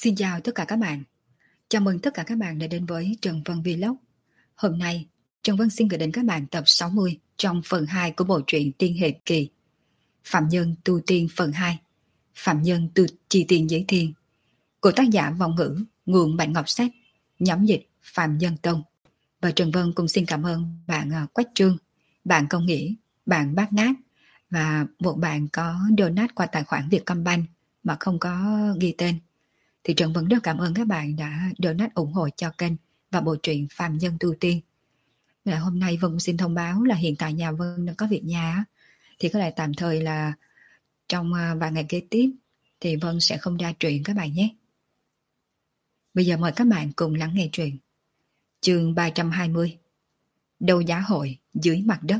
Xin chào tất cả các bạn. Chào mừng tất cả các bạn đã đến với Trần Vân Vlog. Hôm nay, Trần Vân xin gửi đến các bạn tập 60 trong phần 2 của bộ truyện Tiên Hệ Kỳ. Phạm Nhân Tu Tiên phần 2. Phạm Nhân Tu Chi Tiên Giới Thiên. Của tác giả Vong Ngữ, nguồn Bạch Ngọc Sách, nhóm dịch Phạm Nhân Tông. Và Trần Vân cũng xin cảm ơn bạn Quách Trương, bạn Công Nghĩa, bạn Bát Ngát và một bạn có donate qua tài khoản Vietcombank mà không có ghi tên. Thì Trần Vân rất cảm ơn các bạn đã donate ủng hộ cho kênh và bộ truyện Phạm Nhân Tu Tiên. Và hôm nay Vân xin thông báo là hiện tại nhà Vân đang có việc nhà, thì có lẽ tạm thời là trong vài ngày kế tiếp thì Vân sẽ không ra truyện các bạn nhé. Bây giờ mời các bạn cùng lắng nghe truyện. Chương 320. Đấu giá hội dưới mặt đất.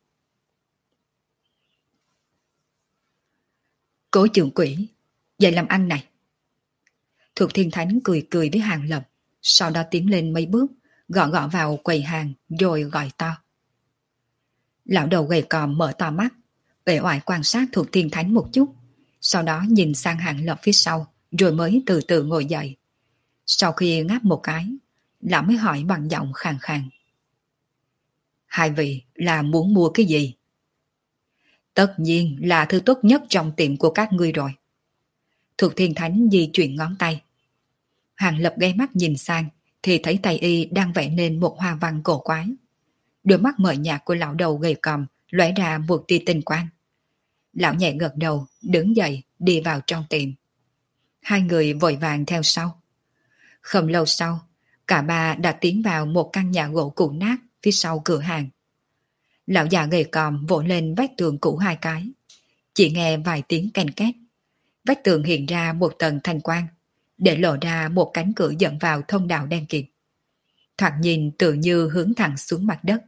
Cố trưởng quỷ, vậy làm ăn này. Thuộc Thiên Thánh cười cười với Hàng Lập, sau đó tiến lên mấy bước, gõ gõ vào quầy hàng rồi gọi to. Lão đầu gầy còm mở to mắt, uể oải quan sát Thuộc Thiên Thánh một chút, sau đó nhìn sang Hàng Lập phía sau, rồi mới từ từ ngồi dậy. Sau khi ngáp một cái, lão mới hỏi bằng giọng khàn khàn. Hai vị là muốn mua cái gì? Tất nhiên là thứ tốt nhất trong tiệm của các ngươi rồi. Thuộc Thiên Thánh di chuyển ngón tay. Hàng Lập ghé mắt nhìn sang thì thấy tay y đang vẽ nên một hoa văn cổ quái. Đôi mắt mờ nhạt của lão đầu gầy còm lóe ra một tia tinh quang. Lão nhẹ gật đầu, đứng dậy đi vào trong tiệm. Hai người vội vàng theo sau. Không lâu sau, cả ba đã tiến vào một căn nhà gỗ cũ nát phía sau cửa hàng. Lão già gầy còm vỗ lên vách tường cũ hai cái. Chỉ nghe vài tiếng ken két. Vách tường hiện ra một tầng thanh quang, để lộ ra một cánh cửa dẫn vào thông đạo đen kịt. Thoạt nhìn tự như hướng thẳng xuống mặt đất.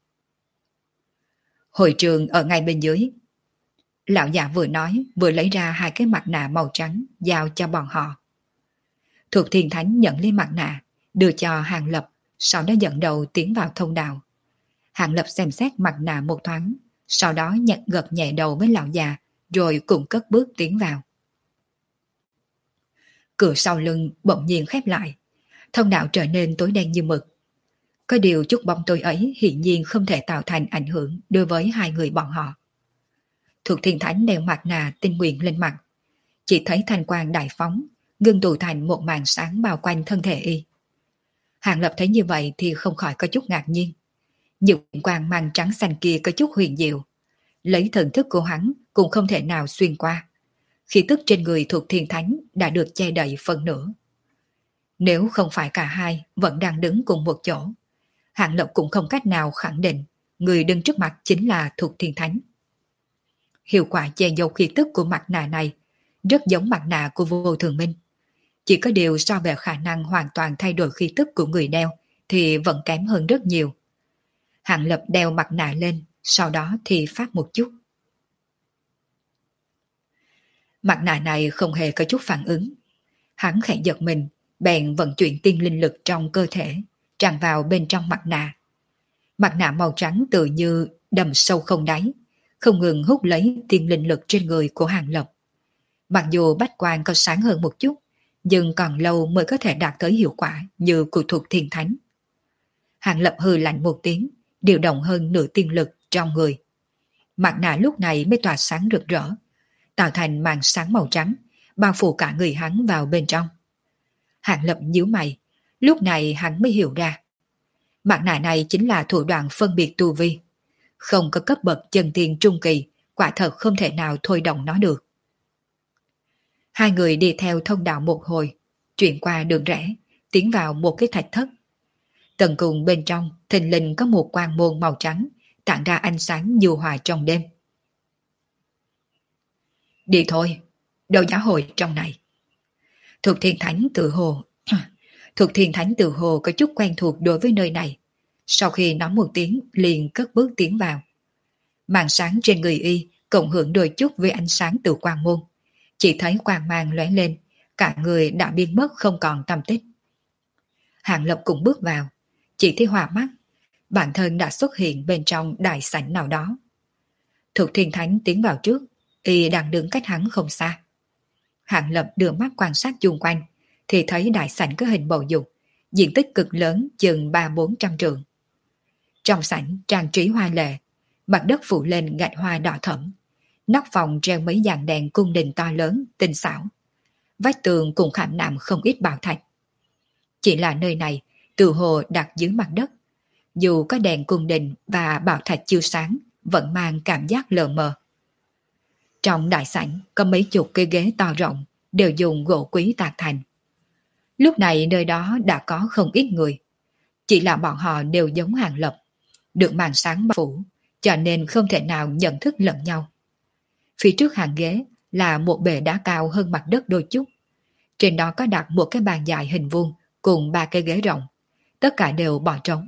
Hội trường ở ngay bên dưới. Lão già vừa nói vừa lấy ra hai cái mặt nạ màu trắng giao cho bọn họ. Thuộc Thiên Thánh nhận lấy mặt nạ, đưa cho Hàng Lập, sau đó dẫn đầu tiến vào thông đạo. Hàng Lập xem xét mặt nạ một thoáng, sau đó gật nhẹ đầu với lão già, rồi cùng cất bước tiến vào. Cửa sau lưng bỗng nhiên khép lại, thông đạo trở nên tối đen như mực. Có điều chút bóng tối ấy hiển nhiên không thể tạo thành ảnh hưởng đối với hai người bọn họ. Thuộc Thiên Thánh đeo mặt nạ tinh nguyện lên mặt, chỉ thấy thanh quang đại phóng, ngưng tụ thành một màn sáng bao quanh thân thể y. Hàng Lập thấy như vậy thì không khỏi có chút ngạc nhiên. Những quang mang trắng xanh kia có chút huyền diệu, lấy thần thức của hắn cũng không thể nào xuyên qua. Khí tức trên người Thuộc Thiên Thánh đã được che đậy phần nửa. Nếu không phải cả hai vẫn đang đứng cùng một chỗ, Hàng Lập cũng không cách nào khẳng định người đứng trước mặt chính là Thuộc Thiên Thánh. Hiệu quả che giấu khí tức của mặt nạ này rất giống mặt nạ của Vô Thường Minh. Chỉ có điều so về khả năng hoàn toàn thay đổi khí tức của người đeo thì vẫn kém hơn rất nhiều. Hàng Lập đeo mặt nạ lên, sau đó thì phát một chút. Mặt nạ này không hề có chút phản ứng. Hắn khẽ giật mình, bèn vận chuyển tiên linh lực trong cơ thể, tràn vào bên trong mặt nạ. Mặt nạ màu trắng tự như đầm sâu không đáy, không ngừng hút lấy tiên linh lực trên người của Hàng Lập. Mặc dù bách quang có sáng hơn một chút, nhưng còn lâu mới có thể đạt tới hiệu quả như của Thuộc Thiên Thánh. Hàng Lập hừ lạnh một tiếng, điều động hơn nửa tiên lực trong người. Mặt nạ lúc này mới tỏa sáng rực rỡ, tạo thành màn sáng màu trắng, bao phủ cả người hắn vào bên trong. Hàng Lập nhíu mày, lúc này hắn mới hiểu ra. Mặt nạ này chính là thủ đoạn phân biệt tu vi. Không có cấp bậc chân tiên trung kỳ, quả thật không thể nào thôi động nó được. Hai người đi theo thông đạo một hồi, chuyển qua đường rẽ, tiến vào một cái thạch thất. Tầng cùng bên trong, thình lình có một quang môn màu trắng, tản ra ánh sáng nhu hòa trong đêm. Đi thôi, đấu giá hội trong này. Thuộc Thiên Thánh tự hồ có chút quen thuộc đối với nơi này. Sau khi nói một tiếng liền cất bước tiến vào. Màn sáng trên người y cộng hưởng đôi chút với ánh sáng từ quang môn. Chỉ thấy quang mang lóe lên, cả người đã biến mất không còn tăm tích. Hàng Lập cũng bước vào, chỉ thấy hòa mắt, bản thân đã xuất hiện bên trong đại sảnh nào đó. Thuộc Thiên Thánh tiến vào trước, y đang đứng cách hắn không xa. Hàng Lập đưa mắt quan sát chung quanh, thì thấy đại sảnh có hình bầu dục, diện tích cực lớn chừng 300-400 trượng. Trong sảnh trang trí hoa lệ, mặt đất phủ lên gạch hoa đỏ thẫm, nóc phòng treo mấy dàn đèn cung đình to lớn, tinh xảo. Vách tường cũng khảm nạm không ít bảo thạch. Chỉ là nơi này, từ hồ đặt dưới mặt đất, dù có đèn cung đình và bảo thạch chiếu sáng, vẫn mang cảm giác lờ mờ. Trong đại sảnh có mấy chục cái ghế to rộng, đều dùng gỗ quý tạc thành. Lúc này nơi đó đã có không ít người, chỉ là bọn họ đều giống Hàng Lập, được màn sáng bao phủ, cho nên không thể nào nhận thức lẫn nhau. Phía trước hàng ghế là một bệ đá cao hơn mặt đất đôi chút. Trên đó có đặt một cái bàn dài hình vuông cùng 3 cái ghế rộng, tất cả đều bỏ trống.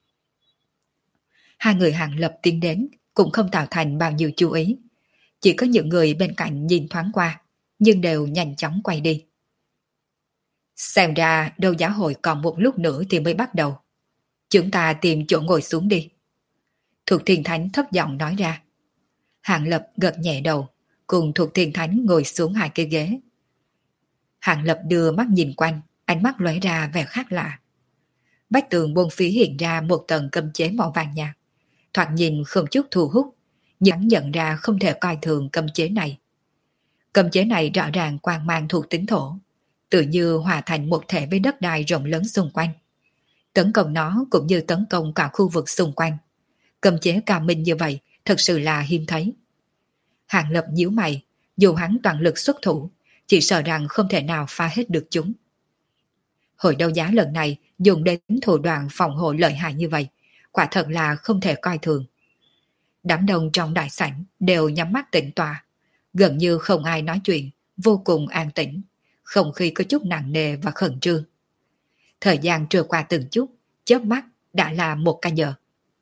Hai người Hàng Lập tiến đến cũng không tạo thành bao nhiêu chú ý, chỉ có những người bên cạnh nhìn thoáng qua, nhưng đều nhanh chóng quay đi. Xem ra đấu giá hội còn một lúc nữa thì mới bắt đầu. Chúng ta tìm chỗ ngồi xuống đi. Thuộc Thiên Thánh thấp giọng nói ra. Hàng Lập gật nhẹ đầu, cùng Thuộc Thiên Thánh ngồi xuống hai cái ghế. Hàng Lập đưa mắt nhìn quanh, ánh mắt lóe ra vẻ khác lạ. Vách tường bốn phía hiện ra một tầng cấm chế màu vàng nhạt, thoạt nhìn không chút thu hút, nhưng hắn nhận ra không thể coi thường cấm chế này. Cấm chế này rõ ràng quang mang thuộc tính thổ, tự như hòa thành một thể với đất đai rộng lớn xung quanh. Tấn công nó cũng như tấn công cả khu vực xung quanh. Cấm chế cao minh như vậy thật sự là hiếm thấy. Hàng Lập nhíu mày, dù hắn toàn lực xuất thủ, chỉ sợ rằng không thể nào phá hết được chúng. Hội đấu giá lần này dùng đến thủ đoạn phòng hộ lợi hại như vậy, quả thật là không thể coi thường. Đám đông trong đại sảnh đều nhắm mắt tĩnh tọa, gần như không ai nói chuyện, vô cùng an tĩnh, không khí có chút nặng nề và khẩn trương. Thời gian trôi qua từng chút, chớp mắt đã là 1 canh giờ.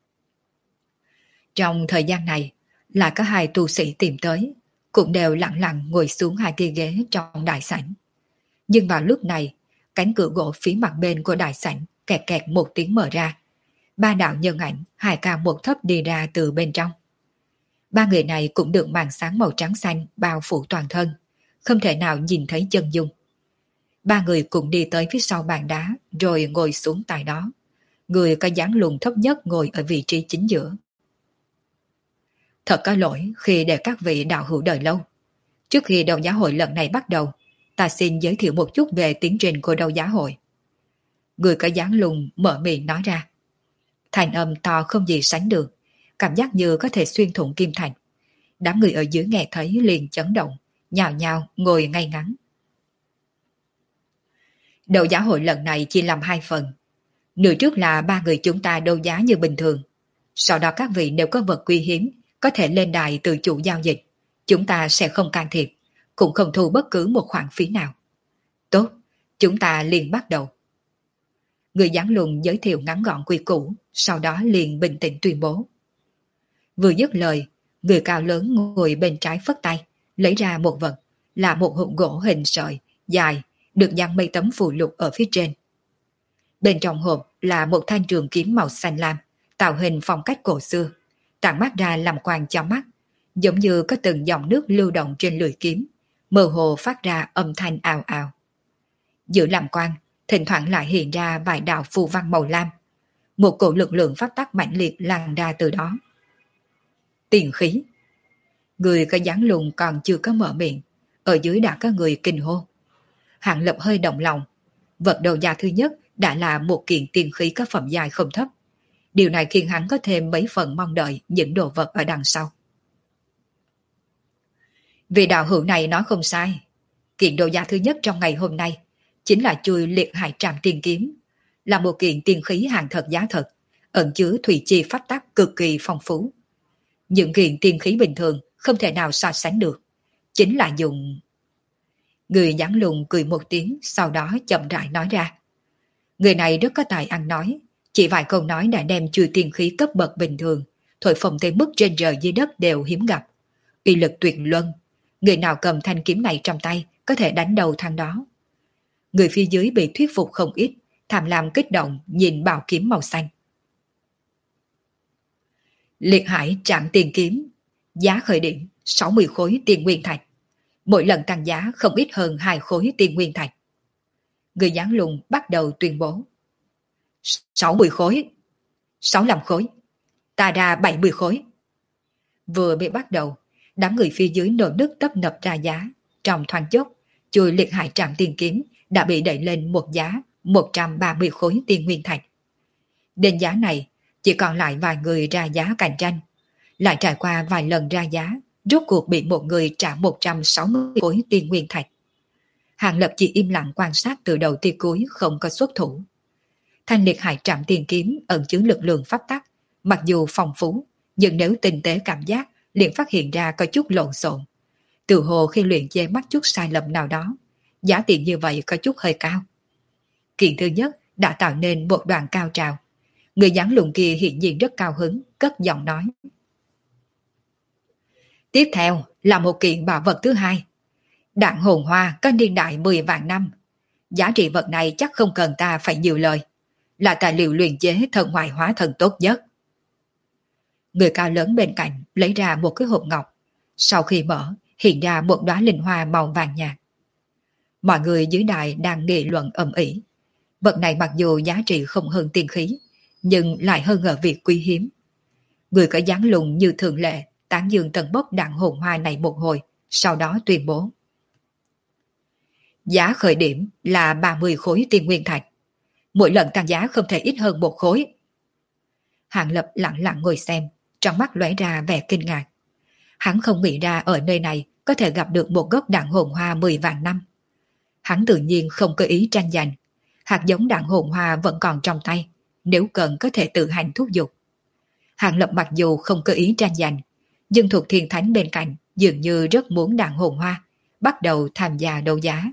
Trong thời gian này, lại có 2 tu sĩ tìm tới, cũng đều lặng lặng ngồi xuống 2 cái ghế trong đại sảnh. Nhưng vào lúc này, cánh cửa gỗ phía mặt bên của đại sảnh kẹt kẹt một tiếng mở ra. 3 đạo nhân ảnh, 2 cao 1 thấp đi ra từ bên trong. 3 người này cũng được màn sáng màu trắng xanh bao phủ toàn thân, không thể nào nhìn thấy chân dung. 3 người cùng đi tới phía sau bàn đá rồi ngồi xuống tại đó. Người có dáng lùn thấp nhất ngồi ở vị trí chính giữa. Thật có lỗi khi để các vị đạo hữu đợi lâu. Trước khi đấu giá hội lần này bắt đầu, ta xin giới thiệu một chút về tiến trình của đấu giá hội. Người có dáng lùn mở miệng nói ra. Thành âm to không gì sánh được, cảm giác như có thể xuyên thủng kim thành. Đám người ở dưới nghe thấy liền chấn động, nhào nhào ngồi ngay ngắn. Đấu giá hội lần này chia làm 2 phần. Nửa trước là 3 người chúng ta đấu giá như bình thường. Sau đó các vị nếu có vật quý hiếm, có thể lên đài tự chủ giao dịch. Chúng ta sẽ không can thiệp, cũng không thu bất cứ một khoản phí nào. Tốt, chúng ta liền bắt đầu. Người dáng lùn giới thiệu ngắn gọn quy củ, sau đó liền bình tĩnh tuyên bố. Vừa dứt lời, người cao lớn ngồi bên trái phất tay, lấy ra một vật, là một hộp gỗ hình sợi, dài, được dán mấy tấm phù lục ở phía trên. Bên trong hộp là một thanh trường kiếm màu xanh lam, tạo hình phong cách cổ xưa, tản mát ra làm quang cho mắt, giống như có từng dòng nước lưu động trên lưỡi kiếm, mơ hồ phát ra âm thanh ào ào. Giữa làm quang, thỉnh thoảng lại hiện ra vài đạo phù văn màu lam, một cổ lực lượng pháp tắc mãnh liệt lan ra từ đó. Tiền khí. Người có dáng lùn còn chưa có mở miệng, ở dưới đã có người kinh hô. Hàng Lập hơi động lòng, vật đầu giá thứ nhất đã là một kiện tiền khí có phẩm giai không thấp. Điều này khiến hắn có thêm mấy phần mong đợi những đồ vật ở đằng sau. Vị đạo hữu này nói không sai. Kiện đồ giá thứ nhất trong ngày hôm nay chính là chuôi liệt hải trảm tiền kiếm, là một kiện tiền khí hàng thật giá thật, ẩn chứa thủy chi pháp tắc cực kỳ phong phú. Những kiện tiền khí bình thường không thể nào so sánh được, chính là dùng... Người dáng lùn cười một tiếng, sau đó chậm rãi nói ra. Người này rất có tài ăn nói, chỉ vài câu nói đã đem chuôi tiền khí cấp bậc bình thường, thổi phồng tới mức trên trời dưới đất đều hiếm gặp. Uy lực tuyệt luân, người nào cầm thanh kiếm này trong tay có thể đánh đầu thằng đó. Người phía dưới bị thuyết phục không ít, tham lam kích động nhìn bảo kiếm màu xanh. Liệt hải trảm tiền kiếm, giá khởi điểm 60 khối tiền nguyên thạch. Mỗi lần tăng giá không ít hơn 2 khối tiền nguyên thạch. Người dáng lùng bắt đầu tuyên bố. 60 khối, 65 khối, ta ra 70 khối. Vừa mới bắt đầu, đám người phía dưới nổ nức tấp nập ra giá. Trong thoáng chốc, chui liệt hải trạm tiền kiếm đã bị đẩy lên một giá 130 khối tiền nguyên thạch. Đến giá này, chỉ còn lại vài người ra giá cạnh tranh. Lại trải qua vài lần ra giá, rốt cuộc bị một người trả 160 khối tiền nguyên thạch. Hàng Lập chỉ im lặng quan sát từ đầu tới cuối, không có xuất thủ. Thanh liệt hải trạm tiền kiếm ẩn chứa lực lượng pháp tắc, mặc dù phong phú, nhưng nếu tinh tế cảm giác, liền phát hiện ra có chút lộn xộn. Từ hồ khi luyện chế mắc chút sai lầm nào đó, giá tiền như vậy có chút hơi cao. Kiện thứ nhất đã tạo nên một đoạn cao trào. Người dáng lùng kia hiện nhiên rất cao hứng, cất giọng nói. Tiếp theo là một kiện bảo vật thứ hai. Đạn hồn hoa có niên đại 10 vạn năm. Giá trị vật này chắc không cần ta phải nhiều lời. Là tài liệu luyện chế thần hoài hóa thần tốt nhất. Người cao lớn bên cạnh lấy ra một cái hộp ngọc. Sau khi mở, hiện ra một đóa linh hoa màu vàng nhạt. Mọi người dưới đài đang nghị luận ầm ĩ. Vật này mặc dù giá trị không hơn tiên khí, nhưng lại hơn ở việc quý hiếm. Người có dáng lùng như thường lệ tán dương tận bốc đạn hồn hoa này một hồi, sau đó tuyên bố. Giá khởi điểm là 30 khối tiền nguyên thạch. Mỗi lần tăng giá không thể ít hơn một khối. Hàng Lập lặng lặng ngồi xem, trong mắt lóe ra vẻ kinh ngạc. Hắn không nghĩ ra ở nơi này có thể gặp được một gốc đạn hồn hoa 10 vạn năm. Hắn tự nhiên không có ý tranh giành. Hạt giống đạn hồn hoa vẫn còn trong tay, nếu cần có thể tự hành thúc giục. Hàng Lập mặc dù không có ý tranh giành, nhưng thuộc thiên thánh bên cạnh dường như rất muốn đạn hồn hoa, bắt đầu tham gia đấu giá.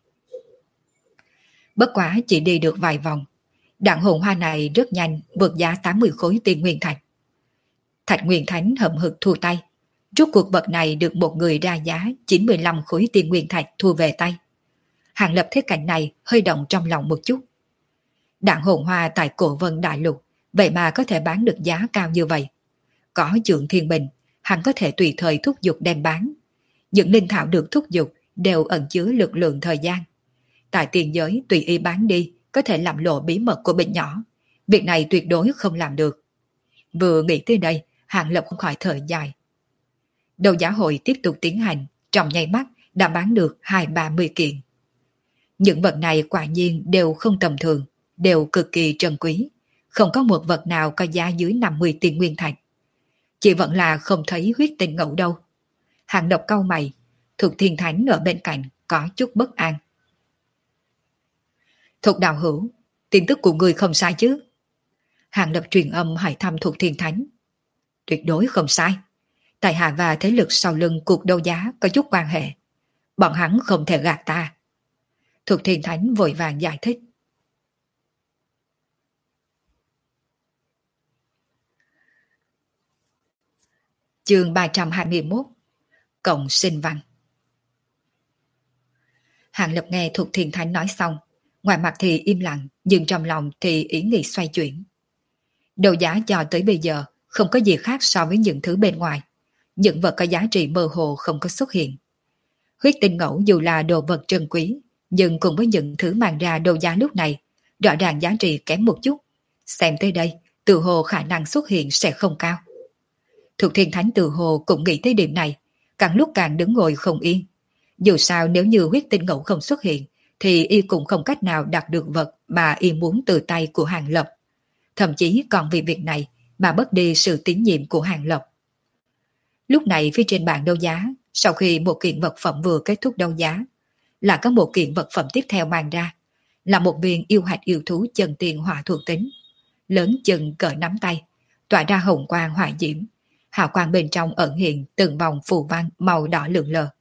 Bất quá chỉ đi được vài vòng, đạn hồn hoa này rất nhanh vượt giá 80 khối tiền nguyên thạch. Thạch Nguyên Thánh hậm hực thu tay, rút cuộc vật này được một người ra giá 95 khối tiền nguyên thạch thu về tay. Hàng Lập thấy cảnh này hơi động trong lòng một chút. Đạn hồn hoa tại Cổ Vân Đại Lục vậy mà có thể bán được giá cao như vậy. Có Trượng Thiên Bình, hắn có thể tùy thời thúc giục đem bán. Những linh thảo được thúc giục đều ẩn chứa lực lượng thời gian. Tại tiền giới tùy ý bán đi có thể làm lộ bí mật của bệnh nhỏ. Việc này tuyệt đối không làm được. Vừa nghĩ tới đây, Hàng Lập không khỏi thở dài. Đấu giá hội tiếp tục tiến hành, trong nháy mắt đã bán được 20-30 kiện. Những vật này quả nhiên đều không tầm thường, đều cực kỳ trân quý. Không có một vật nào có giá dưới 50 tiền nguyên thạch. Chỉ vẫn là không thấy huyết tinh ngẫu đâu. Hàng Lập cau mày, Thục Thiên Thánh ở bên cạnh có chút bất an. Thục đạo hữu, tin tức của người không sai chứ? Hàng Lập truyền âm hỏi thăm Thục Thiên Thánh. Tuyệt đối không sai. Tại hạ và thế lực sau lưng cuộc đấu giá có chút quan hệ. Bọn hắn không thể gạt ta. Thục Thiên Thánh vội vàng giải thích. Chương 321 Cộng sinh văn. Hàng Lập nghe Thục Thiên Thánh nói xong, ngoài mặt thì im lặng, nhưng trong lòng thì ý nghĩ xoay chuyển. Đấu giá cho tới bây giờ không có gì khác so với những thứ bên ngoài. Những vật có giá trị mơ hồ không có xuất hiện. Huyết tinh ngẫu dù là đồ vật trân quý, nhưng cùng với những thứ mang ra đấu giá lúc này, rõ ràng giá trị kém một chút. Xem tới đây, tự hồ khả năng xuất hiện sẽ không cao. Thục Thiên Thánh tự hồ cũng nghĩ tới điểm này, càng lúc càng đứng ngồi không yên. Dù sao nếu như huyết tinh ngẫu không xuất hiện, thì y cũng không cách nào đạt được vật mà y muốn từ tay của Hàng Lập. Thậm chí còn vì việc này mà mất đi sự tín nhiệm của Hàng Lập. Lúc này phía trên bàn đấu giá, sau khi một kiện vật phẩm vừa kết thúc đấu giá, là có một kiện vật phẩm tiếp theo mang ra, là một viên yêu hạch yêu thú chân tiền hỏa thuộc tính, lớn chừng cỡ nắm tay, tỏa ra hồng quang hỏa diễm, hào quang bên trong ẩn hiện từng vòng phù văn màu đỏ lượn lờ.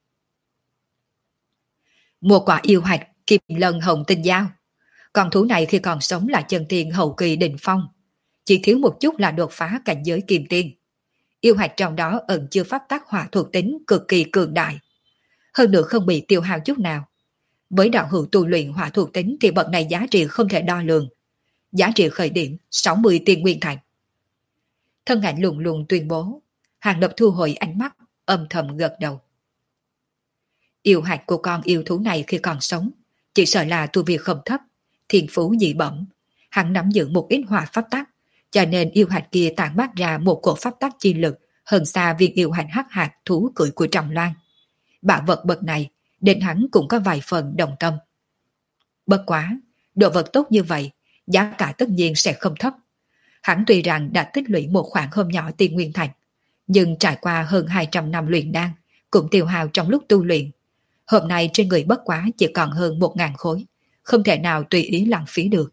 Một quả yêu hạch kim lân hồng tinh dao. Con thú này khi còn sống là chân tiên hậu kỳ đỉnh phong, chỉ thiếu một chút là đột phá cảnh giới kim tiên. Yêu hạch trong đó ẩn chứa pháp tắc hỏa thuộc tính cực kỳ cường đại, hơn nữa không bị tiêu hao chút nào. Với đạo hữu tu luyện hỏa thuộc tính thì vật này giá trị không thể đo lường. Giá trị khởi điểm 60 tiền nguyên thạch. Thân ảnh lùng lùng tuyên bố. Hàng Lập thu hồi ánh mắt, âm thầm gật đầu. Yêu hạch của con yêu thú này khi còn sống chỉ sợ là tu vi không thấp, thiên phú dị bẩm, hắn nắm giữ một ít hỏa pháp tắc, cho nên yêu hạch kia tản mát ra một cổ pháp tắc chi lực hơn xa viên yêu hạch hắc hạt thú cưỡi của Trầm Loan. Bảo vật bậc này, đến hắn cũng có vài phần đồng tâm. Bất quá, đồ vật tốt như vậy, giá cả tất nhiên sẽ không thấp. Hắn tuy rằng đã tích lũy một khoản không nhỏ tiền nguyên thạch, nhưng trải qua hơn 200 năm luyện đan, cũng tiêu hao trong lúc tu luyện. Hôm nay trên người bất quá chỉ còn hơn 1.000 khối, không thể nào tùy ý lãng phí được.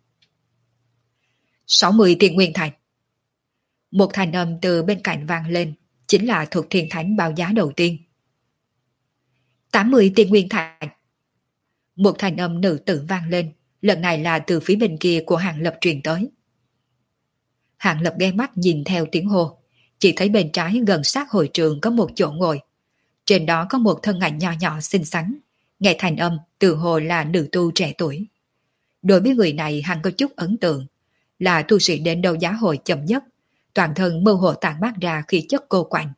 60 tiền nguyên thạch. Một thanh âm từ bên cạnh vang lên, chính là thuộc thiên thánh báo giá đầu tiên. 80 tiền nguyên thạch. Một thanh âm nữ tử vang lên, lần này là từ phía bên kia của Hàng Lập truyền tới. Hàng Lập ghé mắt nhìn theo tiếng hô, chỉ thấy bên trái gần sát hội trường có một chỗ ngồi. Trên đó có một thân ảnh nho nhỏ xinh xắn, nghe thành âm từ hồ là nữ tu trẻ tuổi. Đối với người này hắn có chút ấn tượng, là tu sĩ đến đấu giá hội chậm nhất, toàn thân mơ hồ tản mát ra khí chất cô quạnh.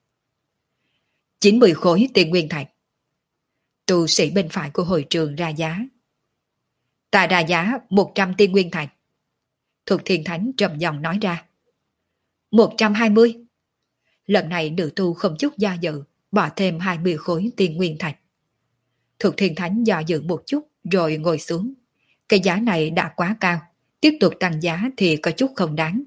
90 khối tiền nguyên thạch. Tu sĩ bên phải của hội trường ra giá. Ta ra giá 100 tiền nguyên thạch. Thuộc thiên thánh trầm giọng nói ra. 120. Lần này nữ tu không chút do dự, bỏ thêm 20 khối tiền nguyên thạch. Thuộc thiên thánh do dự một chút rồi ngồi xuống. Cái giá này đã quá cao, tiếp tục tăng giá thì có chút không đáng.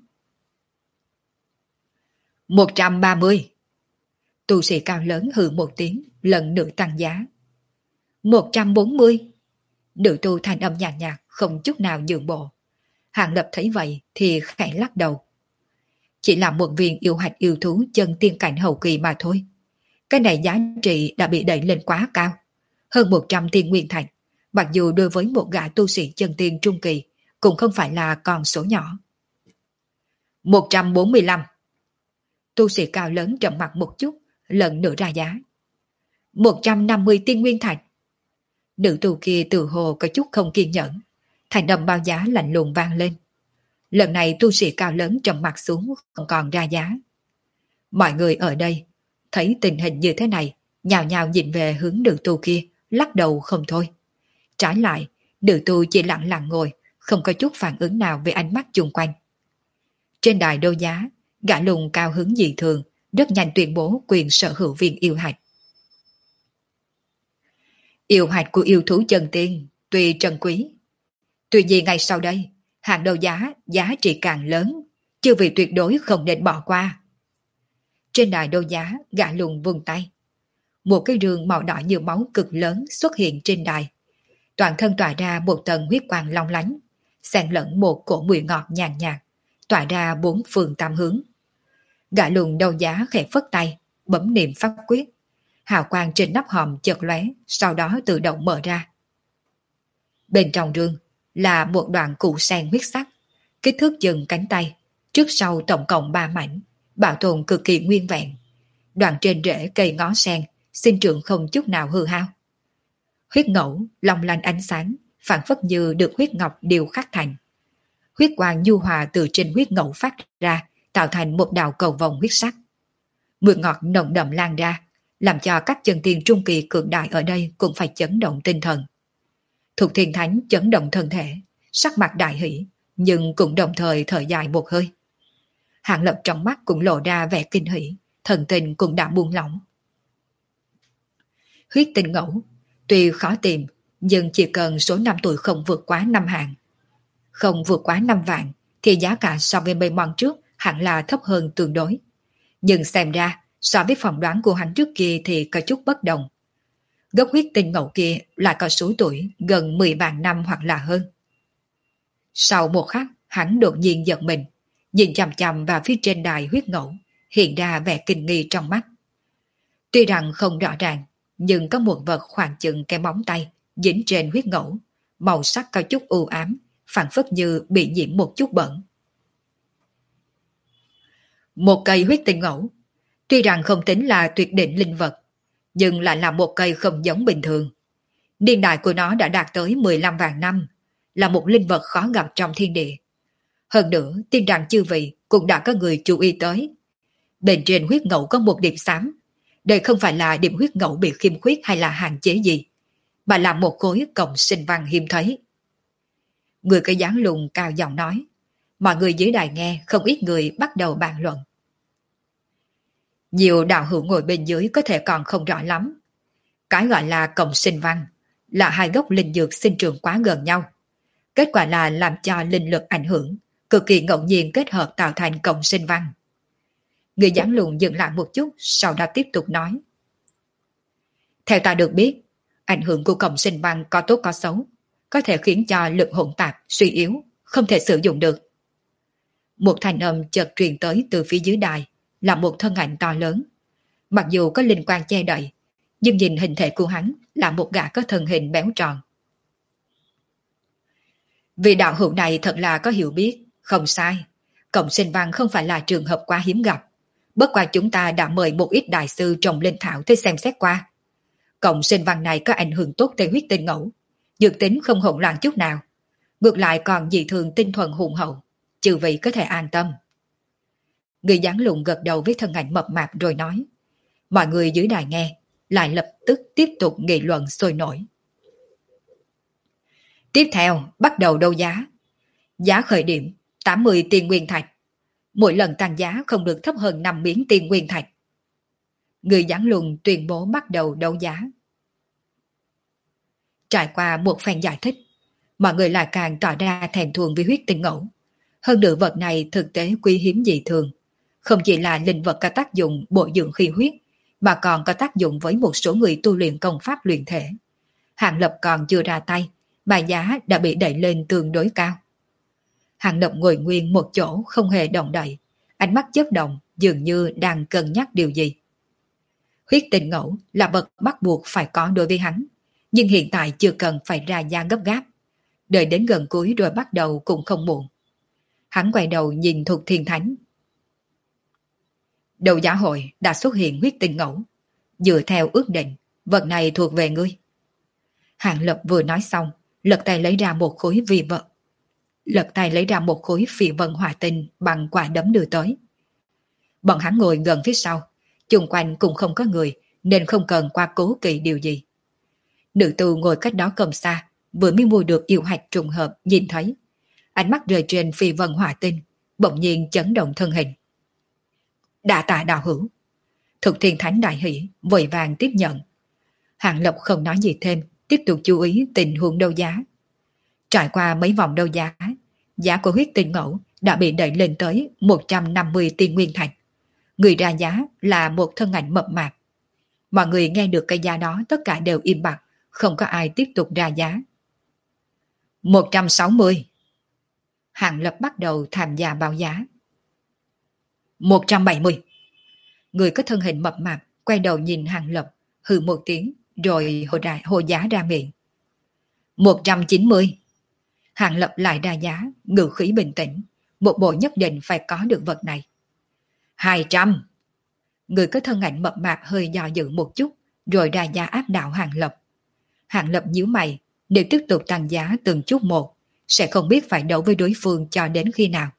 130. Tu sĩ cao lớn hừ một tiếng, lần nữa tăng giá. 140. Nữ tu thanh âm nhàn nhạt, không chút nào nhượng bộ. Hàng Lập thấy vậy thì khẽ lắc đầu. Chỉ là một viên yêu hạch yêu thú chân tiên cảnh hậu kỳ mà thôi. Cái này giá trị đã bị đẩy lên quá cao. Hơn 100 tiền nguyên thạch, mặc dù đối với một gã tu sĩ chân tiên trung kỳ, cũng không phải là con số nhỏ. 145. Tu sĩ cao lớn trầm mặt một chút, lần nữa ra giá. 150 tiên nguyên thạch. Nữ tu kia tự hồ có chút không kiên nhẫn, thành âm bao giá lạnh lùng vang lên. Lần này tu sĩ cao lớn trầm mặt xuống, không còn ra giá. Mọi người ở đây thấy tình hình như thế này, nhào nhào nhìn về hướng nữ tu kia, lắc đầu không thôi. Trái lại, nữ tu chỉ lặng lặng ngồi, không có chút phản ứng nào về ánh mắt chung quanh. Trên đài đấu giá, gã lùn cao hứng dị thường, rất nhanh tuyên bố quyền sở hữu viên yêu hạch. Yêu hạch của yêu thú chân tiên tuy trân quý, tuy nhiên ngay sau đây, hàng đấu giá giá trị càng lớn, chưa vì tuyệt đối không nên bỏ qua. Trên đài đấu giá, gã lùn vung tay. Một cái rương màu đỏ như máu cực lớn xuất hiện trên đài. Toàn thân tỏa ra một tầng huyết quang long lánh, xen lẫn một cổ mùi ngọt nhàn nhạt, tỏa ra bốn phương tám hướng. Gã lùn đấu giá khẽ phất tay, bấm niệm pháp quyết. Hào quang trên nắp hòm chợt lóe, sau đó tự động mở ra. Bên trong rương là một đoạn cụ sen huyết sắc, kích thước chừng cánh tay, trước sau tổng cộng 3 mảnh, bảo tồn cực kỳ nguyên vẹn. Đoạn trên rễ cây ngó sen, sinh trưởng không chút nào hư hao. Huyết ngẫu, long lanh ánh sáng, phản phất như được huyết ngọc điều khắc thành. Huyết quang nhu hòa từ trên huyết ngẫu phát ra, tạo thành một đạo cầu vồng huyết sắc. Mùi ngọt nồng đậm lan ra, làm cho các chân tiên trung kỳ cường đại ở đây cũng phải chấn động tinh thần. Thuộc thiên thánh chấn động thân thể, sắc mặt đại hỷ, nhưng cũng đồng thời thở dài một hơi. Hạng Lập trong mắt cũng lộ ra vẻ kinh hỉ, thần tình cũng đã buông lỏng. Huyết tinh ngẫu, tuy khó tìm, nhưng chỉ cần số năm tuổi không vượt quá 5 hạng. Không vượt quá 5 vạn, thì giá cả so với mấy món trước hẳn là thấp hơn tương đối. Nhưng xem ra, so với phỏng đoán của hắn trước kia thì có chút bất đồng. Gốc huyết tinh ngẫu kia lại có số tuổi gần 10 vạn năm hoặc là hơn. Sau một khắc, hắn đột nhiên giật mình, nhìn chằm chằm vào phía trên đài huyết ngẫu, hiện ra vẻ kinh nghi trong mắt. Tuy rằng không rõ ràng, nhưng có một vật khoảng chừng cái móng tay dính trên huyết ngẫu, màu sắc có chút u ám, phản phất như bị nhiễm một chút bẩn. Một cây huyết tinh ngẫu, tuy rằng không tính là tuyệt đỉnh linh vật, nhưng lại là một cây không giống bình thường. Niên đại của nó đã đạt tới 15 vạn năm, là một linh vật khó gặp trong thiên địa. Hơn nữa, tin rằng chư vị cũng đã có người chú ý tới. Bên trên huyết ngẫu có một điểm xám. Đây không phải là điểm huyết ngẫu bị khiếm khuyết hay là hạn chế gì, mà là một khối cộng sinh văn hiếm thấy. Người cái dáng lùn cao giọng nói, mọi người dưới đài nghe không ít người bắt đầu bàn luận. Nhiều đạo hữu ngồi bên dưới có thể còn không rõ lắm. Cái gọi là cộng sinh văn là hai gốc linh dược sinh trưởng quá gần nhau. Kết quả là làm cho linh lực ảnh hưởng, cực kỳ ngẫu nhiên kết hợp tạo thành cộng sinh văn. Người giảng luận dừng lại một chút, sau đó tiếp tục nói. Theo ta được biết, ảnh hưởng của cộng sinh văn có tốt có xấu, có thể khiến cho lực hỗn tạp, suy yếu, không thể sử dụng được. Một thanh âm chợt truyền tới từ phía dưới đài, là một thân ảnh to lớn. Mặc dù có linh quang che đậy, nhưng nhìn hình thể của hắn là một gã có thân hình béo tròn. Vì đạo hữu này thật là có hiểu biết, không sai. Cộng sinh văn không phải là trường hợp quá hiếm gặp. Bất qua chúng ta đã mời một ít đại sư trồng linh thảo tới xem xét qua. Cộng sinh văn này có ảnh hưởng tốt tới huyết tinh ngẫu, dược tính không hỗn loạn chút nào. Ngược lại còn dị thường tinh thuần hùng hậu, chư vị có thể an tâm. Người giảng luận gật đầu với thân ảnh mập mạp rồi nói. Mọi người dưới đài nghe, lại lập tức tiếp tục nghị luận sôi nổi. Tiếp theo, bắt đầu đấu giá. Giá khởi điểm 80 tiền nguyên thạch. Mỗi lần tăng giá không được thấp hơn 5 miếng tiền nguyên thạch. Người giảng luận tuyên bố bắt đầu đấu giá. Trải qua một phen giải thích, mọi người lại càng tỏ ra thèm thuồng với huyết tinh ngẫu. Hơn nữa vật này thực tế quý hiếm dị thường. Không chỉ là linh vật có tác dụng bồi dưỡng khí huyết, mà còn có tác dụng với một số người tu luyện công pháp luyện thể. Hạng Lập còn chưa ra tay, mà giá đã bị đẩy lên tương đối cao. Hạng Lập ngồi nguyên một chỗ không hề động đậy, ánh mắt chớp động dường như đang cân nhắc điều gì. Huyết tinh ngẫu là bậc bắt buộc phải có đối với hắn, nhưng hiện tại chưa cần phải ra giá gấp gáp. Đợi đến gần cuối rồi bắt đầu cũng không muộn. Hắn quay đầu nhìn Thục Thiên Thánh. Đầu giá hội đã xuất hiện huyết tinh ngẫu. Dựa theo ước định, vật này thuộc về ngươi. Hạng Lập vừa nói xong, lật tay lấy ra một khối phi vân hỏa tinh bằng quả đấm đưa tới. Bọn hắn ngồi gần phía sau, chung quanh cũng không có người, nên không cần qua cố kỵ điều gì. Nữ tu ngồi cách đó không xa, vừa mới mua được yêu hạch trùng hợp nhìn thấy. Ánh mắt rơi trên phi vân hỏa tinh, bỗng nhiên chấn động thân hình. Đa tạ đạo hữu. Thục Thiên Thánh đại hỷ, vội vàng tiếp nhận. Hạng Lập không nói gì thêm, tiếp tục chú ý tình huống đấu giá. Trải qua mấy vòng đấu giá, giá của huyết tinh ngẫu đã bị đẩy lên tới 150 tiền nguyên thạch. Người ra giá là một thân ảnh mập mạp. Mọi người nghe được cái giá đó tất cả đều im bặt, không có ai tiếp tục ra giá. 160. Hạng Lập bắt đầu tham gia báo giá. 170. Người có thân hình mập mạp quay đầu nhìn Hạng Lập, hừ một tiếng rồi hồ giá ra miệng. 190. Hạng Lập lại ra giá, ngữ khí bình tĩnh, một bộ nhất định phải có được vật này. 200. Người có thân ảnh mập mạp hơi do dự một chút, rồi ra giá áp đảo Hạng Lập. Hạng Lập nhíu mày, nếu tiếp tục tăng giá từng chút một, sẽ không biết phải đấu với đối phương cho đến khi nào.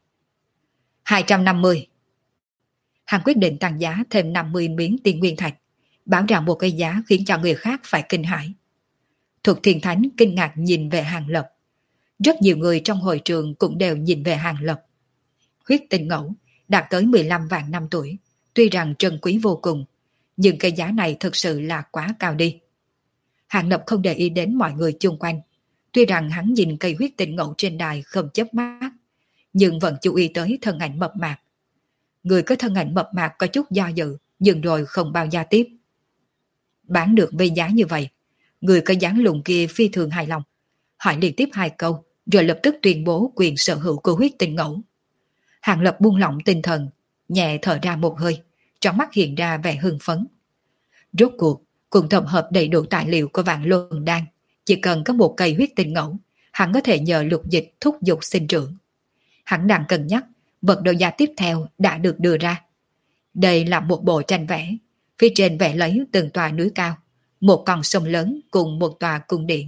250. Hắn quyết định tăng giá thêm 50 miếng tiền nguyên thạch, báo ra một cái giá khiến cho người khác phải kinh hãi. Thục Thiên Thánh kinh ngạc nhìn về Hạng Lập. Rất nhiều người trong hội trường cũng đều nhìn về Hạng Lập. Huyết tinh ngẫu đạt tới 15 vạn năm tuổi, tuy rằng trân quý vô cùng, nhưng cái giá này thực sự là quá cao đi. Hạng Lập không để ý đến mọi người chung quanh. Tuy rằng hắn nhìn cây huyết tinh ngẫu trên đài không chớp mắt, nhưng vẫn chú ý tới thân ảnh mập mạp. Người có thân ảnh mập mạp có chút do dự, nhưng rồi không bao giá tiếp. Bán được với giá như vậy, người có dáng lùn kia phi thường hài lòng, hỏi liên tiếp 2 câu, rồi lập tức tuyên bố quyền sở hữu của huyết tinh ngẫu. Hạng Lập buông lỏng tinh thần, nhẹ thở ra một hơi, trong mắt hiện ra vẻ hưng phấn. Rốt cuộc, cùng tổng hợp đầy đủ tài liệu của Vạn Luân Đan, chỉ cần có một cây huyết tinh ngẫu, hắn có thể nhờ lục dịch thúc giục sinh trưởng. Hắn đang cân nhắc, vật đấu giá tiếp theo đã được đưa ra. Đây là một bộ tranh vẽ, phía trên vẽ lấy từng tòa núi cao, một con sông lớn cùng một tòa cung điện.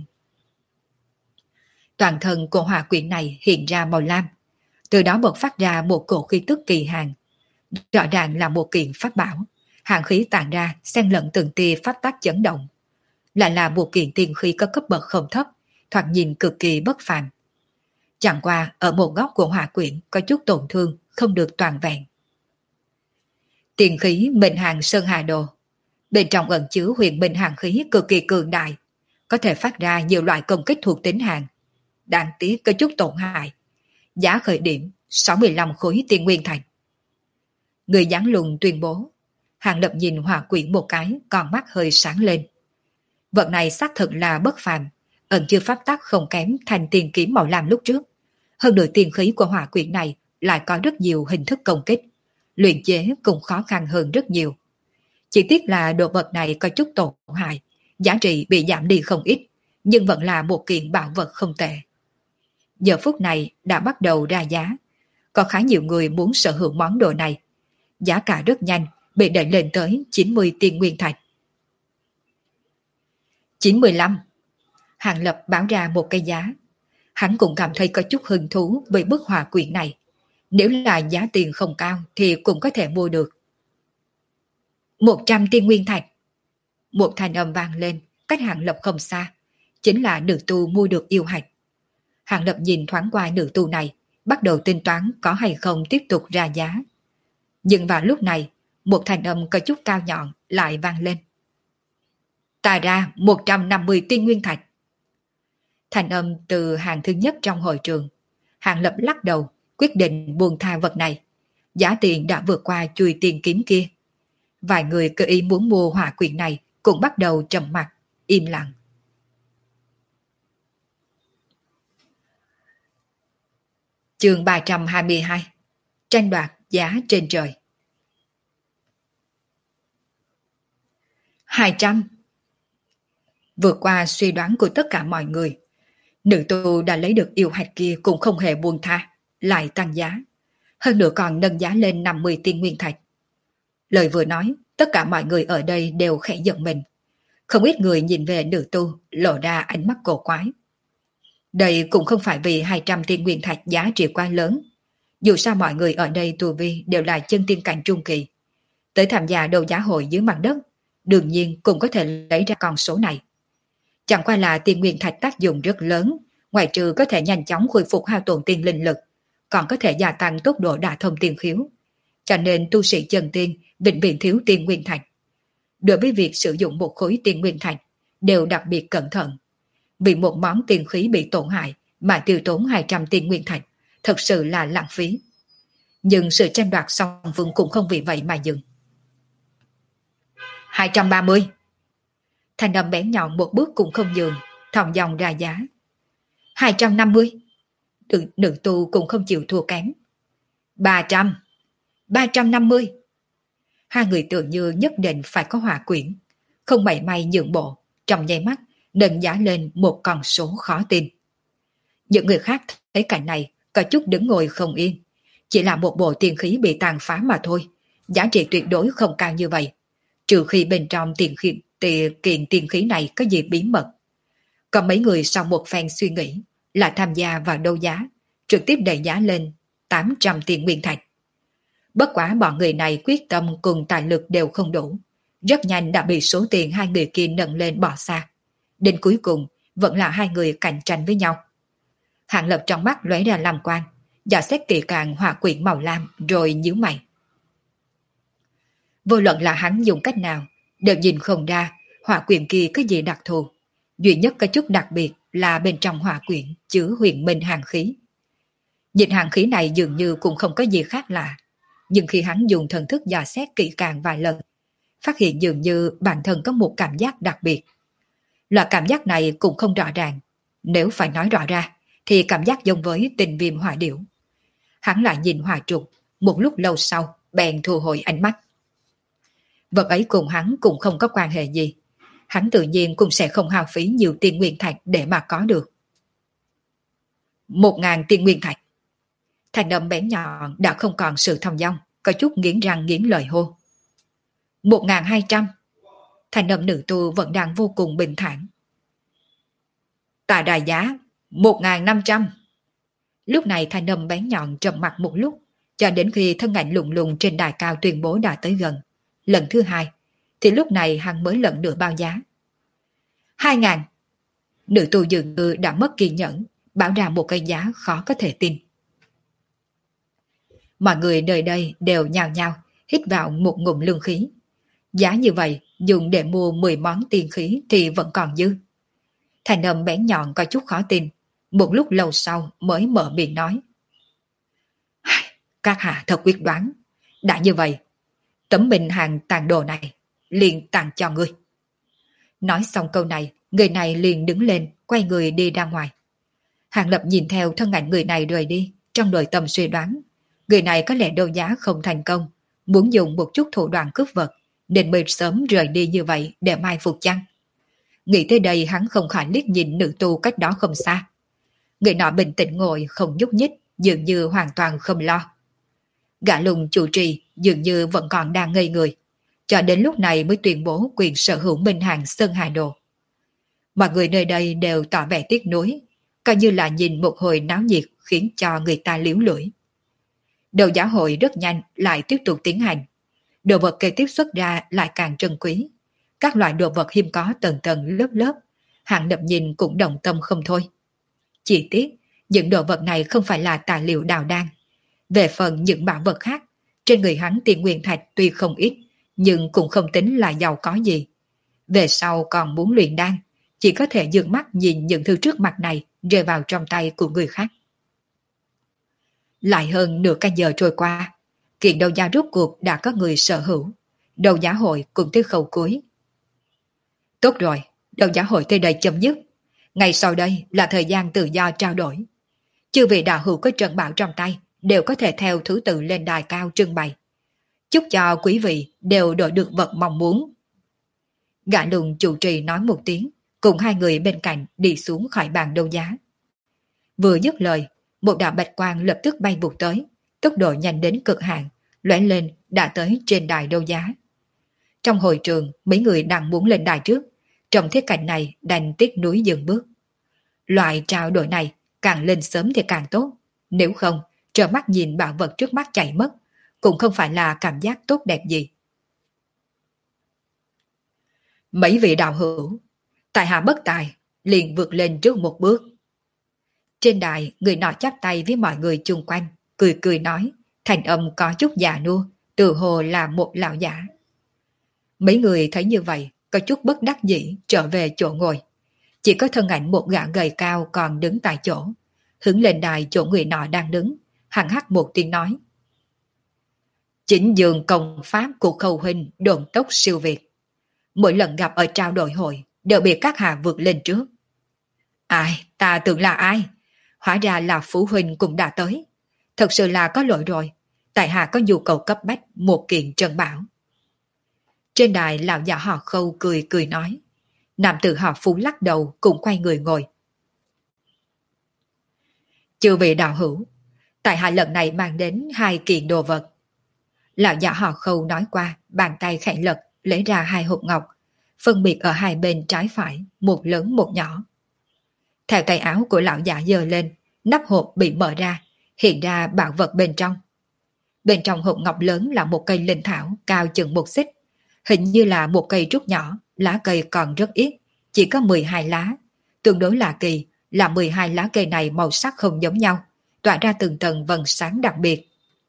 Toàn thân của hỏa quyển này hiện ra màu lam, từ đó bộc phát ra một cổ khí tức kỳ hàn. Rõ ràng là một kiện pháp bảo, hàn khí tàn ra xen lẫn từng tia pháp tắc chấn động. lại là một kiện tiên khí có cấp bậc không thấp, thoạt nhìn cực kỳ bất phàm. Chẳng qua ở một góc của hỏa quyển có chút tổn thương, không được toàn vẹn. Tiền khí Minh Hàng Sơn Hà Đồ, bên trong ẩn chứa huyền minh hàng khí cực kỳ cường đại, có thể phát ra nhiều loại công kích thuộc tính hàng. Đáng tiếc có chút tổn hại. Giá khởi điểm 65 khối tiên nguyên thạch. Người giáng lùng tuyên bố. Hàng Lập nhìn hỏa quyển một cái, con mắt hơi sáng lên. Vật này xác thực là bất phàm, ẩn chứa pháp tắc không kém thành tiền kiếm màu lam lúc trước. Hơn nữa tiền khí của hỏa quyển này lại có rất nhiều hình thức công kích, luyện chế cũng khó khăn hơn rất nhiều. Chỉ tiếc là đồ vật này có chút tổn hại, giá trị bị giảm đi không ít, nhưng vẫn là một kiện bảo vật không tệ. Giờ phút này đã bắt đầu ra giá, có khá nhiều người muốn sở hữu món đồ này. Giá cả rất nhanh, bị đẩy lên tới 90 tiên nguyên thạch. 95. Hàng Lập báo ra một cái giá. Hắn cũng cảm thấy có chút hứng thú với bức họa quyển này. Nếu là giá tiền không cao thì cũng có thể mua được. 100 tiên nguyên thạch. Một thanh âm vang lên, cách Hàng Lập không xa. Chính là nữ tu mua được yêu hạch. Hàng Lập nhìn thoáng qua nữ tu này, bắt đầu tính toán có hay không tiếp tục ra giá. Nhưng vào lúc này, một thanh âm có chút cao nhọn lại vang lên. Ta ra 150 tiên nguyên thạch. Thanh âm từ hàng thứ nhất trong hội trường. Hàng Lập lắc đầu, quyết định buông tha vật này. Giá tiền đã vượt qua chùi tiền kiếm kia. Vài người cơ ý muốn mua hỏa quyển này cũng bắt đầu trầm mặc, im lặng. Chương 322. Tranh đoạt giá trên trời. 200. Vượt qua suy đoán của tất cả mọi người, nữ tu đã lấy được yêu hạch kia cũng không hề buông tha, lại tăng giá. Hơn nữa còn nâng giá lên 50 tiên nguyên thạch. Lời vừa nói, tất cả mọi người ở đây đều khẽ giận mình. Không ít người nhìn về nữ tu, lộ ra ánh mắt cổ quái. Đây cũng không phải vì 200 tiên nguyên thạch giá trị quá lớn. Dù sao mọi người ở đây tu vi đều là chân tiên cảnh trung kỳ. Tới tham gia đấu giá hội dưới mặt đất, đương nhiên cũng có thể lấy ra con số này. Chẳng qua là tiên nguyên thạch tác dụng rất lớn, ngoài trừ có thể nhanh chóng khôi phục hao tổn tiên linh lực, còn có thể gia tăng tốc độ đả thông tiên khiếu. Cho nên tu sĩ chân tiên vĩnh viễn thiếu tiên nguyên thạch. Đối với việc sử dụng một khối tiên nguyên thạch, đều đặc biệt cẩn thận. Vì một món tiên khí bị tổn hại mà tiêu tốn 200 tiên nguyên thạch, thật sự là lãng phí. Nhưng sự tranh đoạt song phương cũng không vì vậy mà dừng. 230. Thanh âm bén nhọn một bước cũng không nhường, thòng dòng ra giá. 250. Nữ tu cũng không chịu thua kém. 300. 350. Hai người tưởng như nhất định phải có hỏa quyển, không mảy may nhượng bộ, trong nháy mắt nâng giá lên một con số khó tin. Những người khác thấy cảnh này có chút đứng ngồi không yên. Chỉ là một bộ tiên khí bị tàn phá mà thôi, giá trị tuyệt đối không cao như vậy, trừ khi bên trong kiện tiên khí này có gì bí mật. Còn mấy người sau một phen suy nghĩ là tham gia vào đấu giá, trực tiếp đẩy giá lên 800 tiền nguyên thạch. Bất quá bọn người này quyết tâm cùng tài lực đều không đủ, rất nhanh đã bị số tiền hai người kia nâng lên bỏ xa. Đến cuối cùng vẫn là hai người cạnh tranh với nhau. Hàng Lập trong mắt lóe ra làm quan, dò xét kỹ càng hỏa quyển màu lam rồi nhíu mày. Vô luận là hắn dùng cách nào, đều nhìn không ra hỏa quyển kia có gì đặc thù. Duy nhất có chút đặc biệt là bên trong hỏa quyển chứa huyền minh hàng khí. Nhìn hàng khí này dường như cũng không có gì khác lạ, nhưng khi hắn dùng thần thức dò xét kỹ càng vài lần, phát hiện dường như bản thân có một cảm giác đặc biệt. Loại cảm giác này cũng không rõ ràng, nếu phải nói rõ ra thì cảm giác giống với tình viêm hỏa điểu. Hắn lại nhìn hỏa trục, một lúc lâu sau bèn thu hồi ánh mắt. Vật ấy cùng hắn cũng không có quan hệ gì, hắn tự nhiên cũng sẽ không hao phí nhiều tiên nguyên thạch để mà có được. 1.000 tiên nguyên thạch. Thanh âm bén nhọn đã không còn sự thông dong, có chút nghiến răng nghiến lợi hô. 1.200. Thanh âm nữ tu vẫn đang vô cùng bình thản. Tạ đài giá 1.500. Lúc này thanh âm bén nhọn trầm mặt một lúc, cho đến khi thân ảnh lùng lùng trên đài cao tuyên bố đã tới gần lần thứ hai, thì lúc này hắn mới lần nữa bao giá. 2.000. Nữ tu dường như đã mất kiên nhẫn, bảo ra một cái giá khó có thể tin. Mọi người nơi đây đều nhao nhao, hít vào một ngụm lương khí. Giá như vậy, dùng để mua 10 món tiên khí thì vẫn còn dư. Thành âm bén nhọn có chút khó tin, một lúc lâu sau mới mở miệng nói. Các hạ thật quyết đoán, đã như vậy, tấm bình hàng tàn đồ này, liền tặng cho ngươi. Nói xong câu này, người này liền đứng lên, quay người đi ra ngoài. Hàng Lập nhìn theo thân ảnh người này rời đi, trong nội tâm suy đoán, người này có lẽ đấu giá không thành công, muốn dùng một chút thủ đoạn cướp vật, nên mới sớm rời đi như vậy để mai phục chăng. Nghĩ tới đây hắn không khỏi liếc nhìn nữ tu cách đó không xa. Người nọ bình tĩnh ngồi không nhúc nhích, dường như hoàn toàn không lo. Gã lùng chủ trì dường như vẫn còn đang ngây người, cho đến lúc này mới tuyên bố quyền sở hữu minh hàng Sơn Hà Đồ. Mọi người nơi đây đều tỏ vẻ tiếc nuối, coi như là nhìn một hồi náo nhiệt khiến cho người ta liếu lưỡi. Đầu giá hội rất nhanh lại tiếp tục tiến hành. Đồ vật kế tiếp xuất ra lại càng trân quý. Các loại đồ vật hiếm có tầng tầng lớp lớp, Hàng Lập nhìn cũng động tâm không thôi. Chỉ tiếc, những đồ vật này không phải là tài liệu đào đan. Về phần những bảo vật khác, trên người hắn tiền nguyên thạch tuy không ít, nhưng cũng không tính là giàu có gì. Về sau còn muốn luyện đan, chỉ có thể dường mắt nhìn những thứ trước mặt này rơi vào trong tay của người khác. Lại hơn nửa canh giờ trôi qua, kiện đấu giá rốt cuộc đã có người sở hữu. Đấu giá hội cũng tới khâu cuối. Tốt rồi, đấu giá hội tới đây chấm dứt. Ngay sau đây là thời gian tự do trao đổi. Chư vị đạo hữu có trân bảo trong tay đều có thể theo thứ tự lên đài cao trưng bày. Chúc cho quý vị đều đổi được vật mong muốn. Gã lùng chủ trì nói một tiếng, cùng hai người bên cạnh đi xuống khỏi bàn đấu giá. Vừa dứt lời, một đạo bạch quang lập tức bay vụt tới, tốc độ nhanh đến cực hạn, lóe lên đã tới trên đài đấu giá. Trong hội trường, mấy người đang muốn lên đài trước, trong thế cảnh này đành tiếc núi dừng bước. Loại trao đổi này càng lên sớm thì càng tốt, nếu không trơ mắt nhìn bảo vật trước mắt chạy mất, cũng không phải là cảm giác tốt đẹp gì. Mấy vị đạo hữu, tại hạ bất tài, liền vượt lên trước một bước. Trên đài, người nọ chắp tay với mọi người chung quanh, cười cười nói, thành âm có chút già nua, tự hồ là một lão giả. Mấy người thấy như vậy, có chút bất đắc dĩ trở về chỗ ngồi. Chỉ có thân ảnh một gã gầy cao còn đứng tại chỗ, hướng lên đài chỗ người nọ đang đứng, hằng hắc một tiếng nói. Chính dường công pháp của Khâu huynh độn tốc siêu việt. Mỗi lần gặp ở trao đổi hội, đều bị các hạ vượt lên trước. Ai, ta tưởng là ai? Hóa ra là Phú huynh cũng đã tới. Thật sự là có lỗi rồi, tại hạ có nhu cầu cấp bách một kiện trân bảo. Trên đài lão già họ Khâu cười cười nói. Nam tử họ Phú lắc đầu cũng quay người ngồi. Chư vị đạo hữu, tại hạ lần này mang đến 2 kiện đồ vật. Lão già họ Khâu nói qua, bàn tay khẽ lật, lấy ra 2 hộp ngọc, phân biệt ở hai bên trái phải, một lớn một nhỏ. Theo tay áo của lão già giơ lên, nắp hộp bị mở ra, hiện ra bảo vật bên trong. Bên trong hộp ngọc lớn là một cây linh thảo cao chừng 1 xích, hình như là một cây trúc nhỏ, lá cây còn rất ít, chỉ có 12 lá. Tương đối lạ kỳ là 12 lá cây này màu sắc không giống nhau, tỏa ra từng tầng vầng sáng đặc biệt.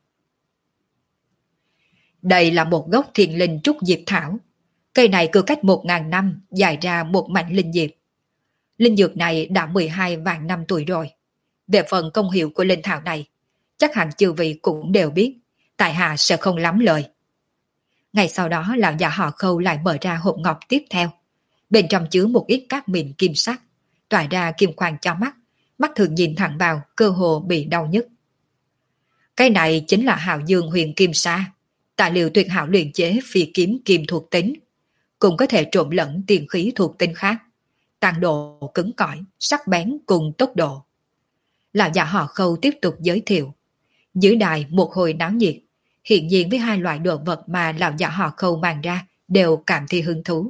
Đây là một gốc thiền linh trúc diệp thảo. Cây này cứ cách 1000 năm dài ra một mảnh linh diệp. Linh dược này đã 12 vạn năm tuổi rồi. Về phần công hiệu của linh thảo này, chắc hẳn chư vị cũng đều biết, tại hạ sẽ không lắm lời. Ngay sau đó lão già họ Khâu lại mở ra hộp ngọc tiếp theo. Bên trong chứa một ít cát mịn kim sắc, tỏa ra kim quang cho mắt, mắt thường nhìn thẳng vào, cơ hồ bị đau nhức. Cái này chính là Hạo Dương Huyền Kim Sa, tài liệu tuyệt hảo luyện chế phi kiếm kim thuộc tính, cũng có thể trộn lẫn tiền khí thuộc tính khác, tăng độ cứng cỏi, sắc bén cùng tốc độ. Lão già họ Khâu tiếp tục giới thiệu. Dưới đài một hồi náo nhiệt, hiện nhiên với 2 loại đồ vật mà lão già họ Khâu mang ra đều cảm thấy hứng thú.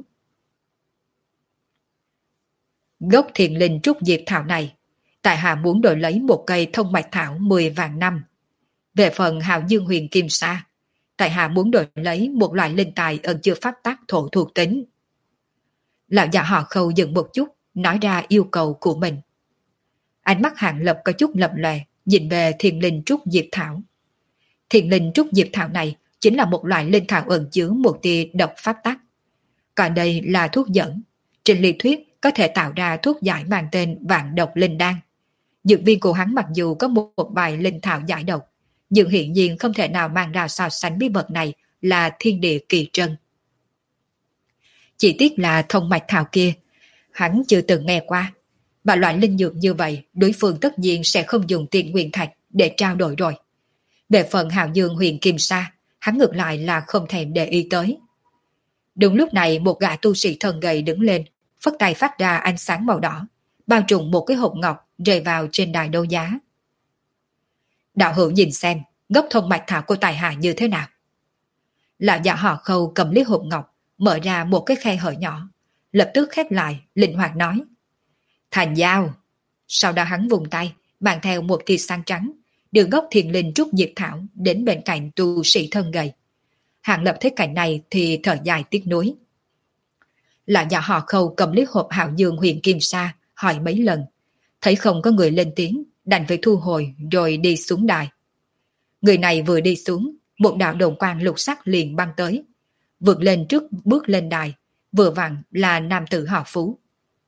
Gốc thiền linh trúc diệp thảo này, tại hạ muốn đổi lấy một cây thông mạch thảo 10 vạn năm. Về phần Hạo Dương Huyền Kim Sa, tại hạ muốn đổi lấy một loại linh tài ẩn chứa pháp tắc thổ thuộc tính. Lão già họ Khâu dừng một chút, nói ra yêu cầu của mình. Ánh mắt Hàng Lập có chút lập lòe, nhìn về Thiên Linh Trúc Diệp Thảo. Thiên Linh Trúc Diệp Thảo này chính là một loại linh thảo ẩn chứa một tia độc pháp tắc. Còn đây là thuốc dẫn. Trên lý thuyết có thể tạo ra thuốc giải mang tên Vạn Độc Linh Đan. Dược viên của hắn mặc dù có một bài linh thảo giải độc, nhưng hiện nhiên không thể nào mang ra so sánh bí vật này là thiên địa kỳ trân. Chỉ tiếc là thông mạch thảo kia, hắn chưa từng nghe qua. Và loại linh dược như vậy, đối phương tất nhiên sẽ không dùng tiền nguyên thạch để trao đổi rồi. Về phần hào dương huyền kim sa, hắn ngược lại là không thèm để ý tới. Đúng lúc này một gã tu sĩ thần gầy đứng lên, phất tay phát ra ánh sáng màu đỏ, bao trùm một cái hộp ngọc rơi vào trên đài đấu giá. Đạo hữu nhìn xem, gốc thông mạch thảo của tài hạ như thế nào. Lão già họ Khâu cầm lấy hộp ngọc, mở ra một cái khe hở nhỏ, lập tức khép lại, linh hoạt nói. Thành giao. Sau đó hắn vùng tay, mang theo một tia sáng trắng, đưa gốc Thiên Linh Trúc Diệp Thảo đến bên cạnh tu sĩ thân gầy. Hàng Lập thấy cảnh này thì thở dài tiếc nuối. Lão già họ Khâu cầm lấy hộp hạo dương huyền kim sa, hỏi mấy lần. Thấy không có người lên tiếng, đành phải thu hồi rồi đi xuống đài. Người này vừa đi xuống, một đạo đồng quang lục sắc liền băng tới. Vượt lên trước bước lên đài, vừa vặn là nam tử họ Phú.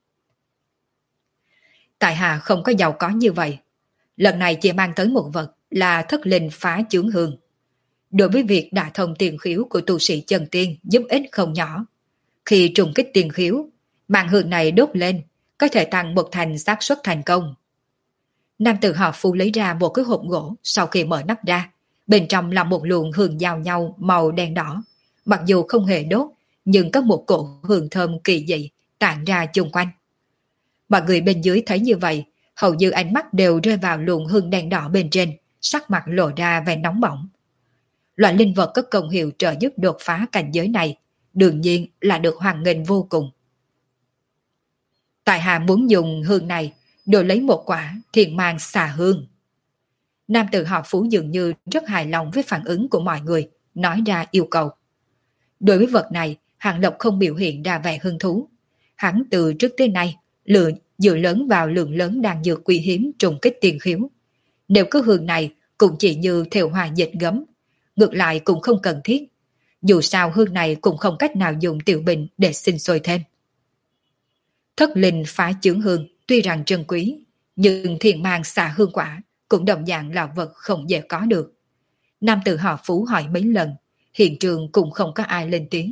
Tại hạ không có giàu có như vậy. Lần này chỉ mang tới một vật là thất linh phá chướng hương. Đối với việc đả thông tiền khiếu của tu sĩ chân tiên giúp ích không nhỏ. Khi trùng kích tiền khiếu, mạng hương này đốt lên, có thể tăng một thành xác suất thành công. Nam tử họ Phú lấy ra một cái hộp gỗ, sau khi mở nắp ra, bên trong là một luồng hương giao nhau màu đen đỏ. Mặc dù không hề đốt, nhưng có một cỗ hương thơm kỳ dị tản ra chung quanh. Mọi người bên dưới thấy như vậy, hầu như ánh mắt đều rơi vào luồng hương đen đỏ bên trên, sắc mặt lộ ra vẻ nóng bỏng. Loại linh vật có công hiệu trợ giúp đột phá cảnh giới này, đương nhiên là được hoan nghênh vô cùng. Tại hạ muốn dùng hương này đổi lấy một quả thiên mang xà hương. Nam tử họ Phú dường như rất hài lòng với phản ứng của mọi người, nói ra yêu cầu. Đối với vật này, Hàng Lập không biểu hiện ra vẻ hứng thú. Hắn từ trước tới nay dựa lớn vào lượng lớn đan dược quý hiếm trùng kích tiền khiếu. Nếu có hương này cũng chỉ như thêu hoa dịch gấm, ngược lại cũng không cần thiết. Dù sao hương này cũng không cách nào dùng tiểu bình để sinh sôi thêm. Thất linh phá chướng hương tuy rằng trân quý, nhưng thiên mang xà hương quả cũng đồng dạng là vật không dễ có được. Nam tử họ Phú hỏi mấy lần, hiện trường cũng không có ai lên tiếng.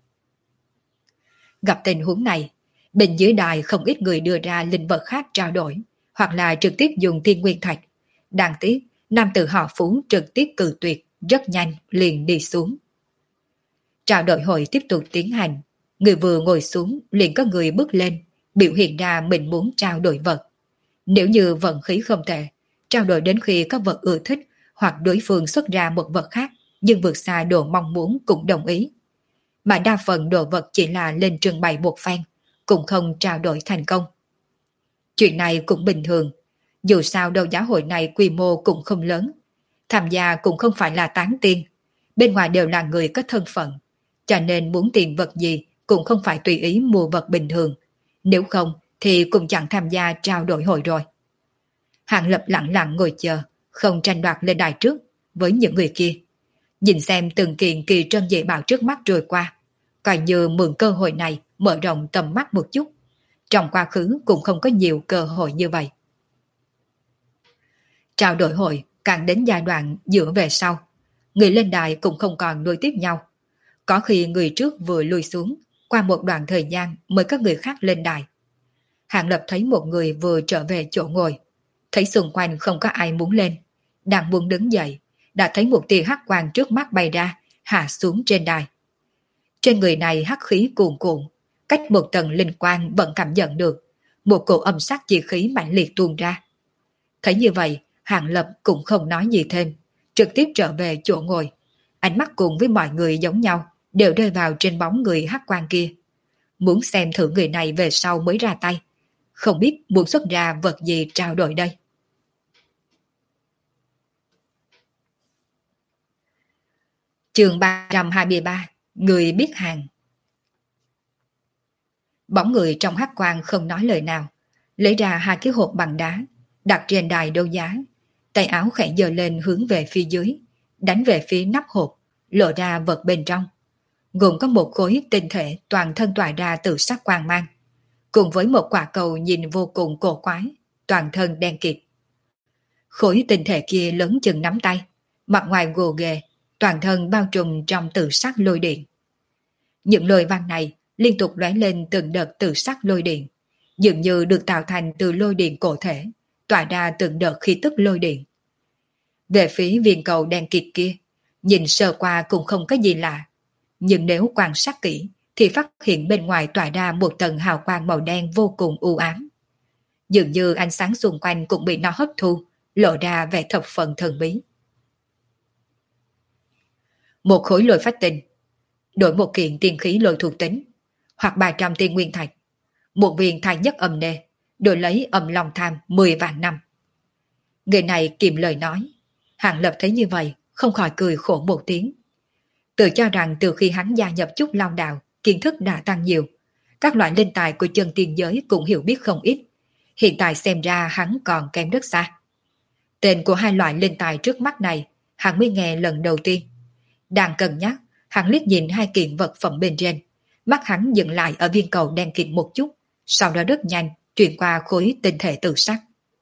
Gặp tình huống này, bên dưới đài không ít người đưa ra linh vật khác trao đổi, hoặc là trực tiếp dùng thiên nguyên thạch. Đáng tiếc, nam tử họ Phú trực tiếp cự tuyệt, rất nhanh liền đi xuống. Trao đổi hội tiếp tục tiến hành, người vừa ngồi xuống liền có người bước lên, biểu hiện ra mình muốn trao đổi vật. Nếu như vận khí không tệ, trao đổi đến khi có vật ưa thích hoặc đối phương xuất ra một vật khác nhưng vượt xa đồ mong muốn cũng đồng ý. Mà đa phần đồ vật chỉ là lên trưng bày một phen, cũng không trao đổi thành công. Chuyện này cũng bình thường, dù sao đấu giá hội này quy mô cũng không lớn, tham gia cũng không phải là tán tiên, bên ngoài đều là người có thân phận, cho nên muốn tìm vật gì cũng không phải tùy ý mua vật bình thường, nếu không thì cũng chẳng tham gia trao đổi hội rồi. Hàng Lập lặng lặng ngồi chờ, không tranh đoạt lên đài trước với những người kia. Nhìn xem từng kiện kỳ trân dị bảo trước mắt trôi qua, coi như mượn cơ hội này mở rộng tầm mắt một chút. Trong quá khứ cũng không có nhiều cơ hội như vậy. Trao đổi hội càng đến giai đoạn giữa về sau, người lên đài cũng không còn nối tiếp nhau. Có khi người trước vừa lùi xuống, qua một đoạn thời gian mới có người khác lên đài. Hàng Lập thấy một người vừa trở về chỗ ngồi, thấy xung quanh không có ai muốn lên, đang muốn đứng dậy, đã thấy một tia hắc quang trước mắt bay ra, hạ xuống trên đài. Trên người này hắc khí cuồn cuộn, cách một tầng linh quang vẫn cảm nhận được, một cổ âm sắc chi khí mạnh liệt tuôn ra. Thấy như vậy, Hàng Lập cũng không nói gì thêm, trực tiếp trở về chỗ ngồi. Ánh mắt cùng với mọi người giống nhau, đều rơi vào trên bóng người hắc quang kia. Muốn xem thử người này về sau mới ra tay, không biết muốn xuất ra vật gì trao đổi đây. Chương 323, người biết hàng. Bóng người trong hắc quang không nói lời nào, lấy ra hai cái hộp bằng đá, đặt trên đài đấu giá, tay áo khẽ giơ lên hướng về phía dưới, đánh về phía nắp hộp, lộ ra vật bên trong. Gồm có một khối tinh thể toàn thân tỏa ra từ sắc quang mang, cùng với một quả cầu nhìn vô cùng cổ quái, toàn thân đen kịt. Khối tinh thể kia lớn chừng nắm tay, mặt ngoài gồ ghề, toàn thân bao trùm trong tử sắc lôi điện. Những lời văn này liên tục lóe lên từng đợt tử sắc lôi điện, dường như được tạo thành từ lôi điện cổ thể, tỏa ra từng đợt khí tức lôi điện. Về phía viên cầu đen kịt kia, nhìn sơ qua cũng không có gì lạ, nhưng nếu quan sát kỹ thì phát hiện bên ngoài tỏa ra một tầng hào quang màu đen vô cùng u ám. Dường như ánh sáng xung quanh cũng bị nó hấp thu, lộ ra vẻ thập phần thần bí. Một khối lôi phách tinh, đổi một kiện tiên khí lôi thuộc tính, hoặc 300 tiên nguyên thạch, một viên thái nhất âm nê, đổi lấy âm long tham 10 vạn năm. Người này kiệm lời nói. Hàng Lập thấy như vậy, không khỏi cười khổ một tiếng. Tự cho rằng từ khi hắn gia nhập Trúc Long Đạo, kiến thức đã tăng nhiều. Các loại linh tài của chân tiên giới cũng hiểu biết không ít. Hiện tại xem ra hắn còn kém rất xa. Tên của hai loại linh tài trước mắt này, hắn mới nghe lần đầu tiên. Đang cân nhắc, hắn liếc nhìn hai kiện vật phẩm bên trên. Mắt hắn dừng lại ở viên cầu đen kịt một chút, sau đó rất nhanh chuyển qua khối tinh thể tự sắc.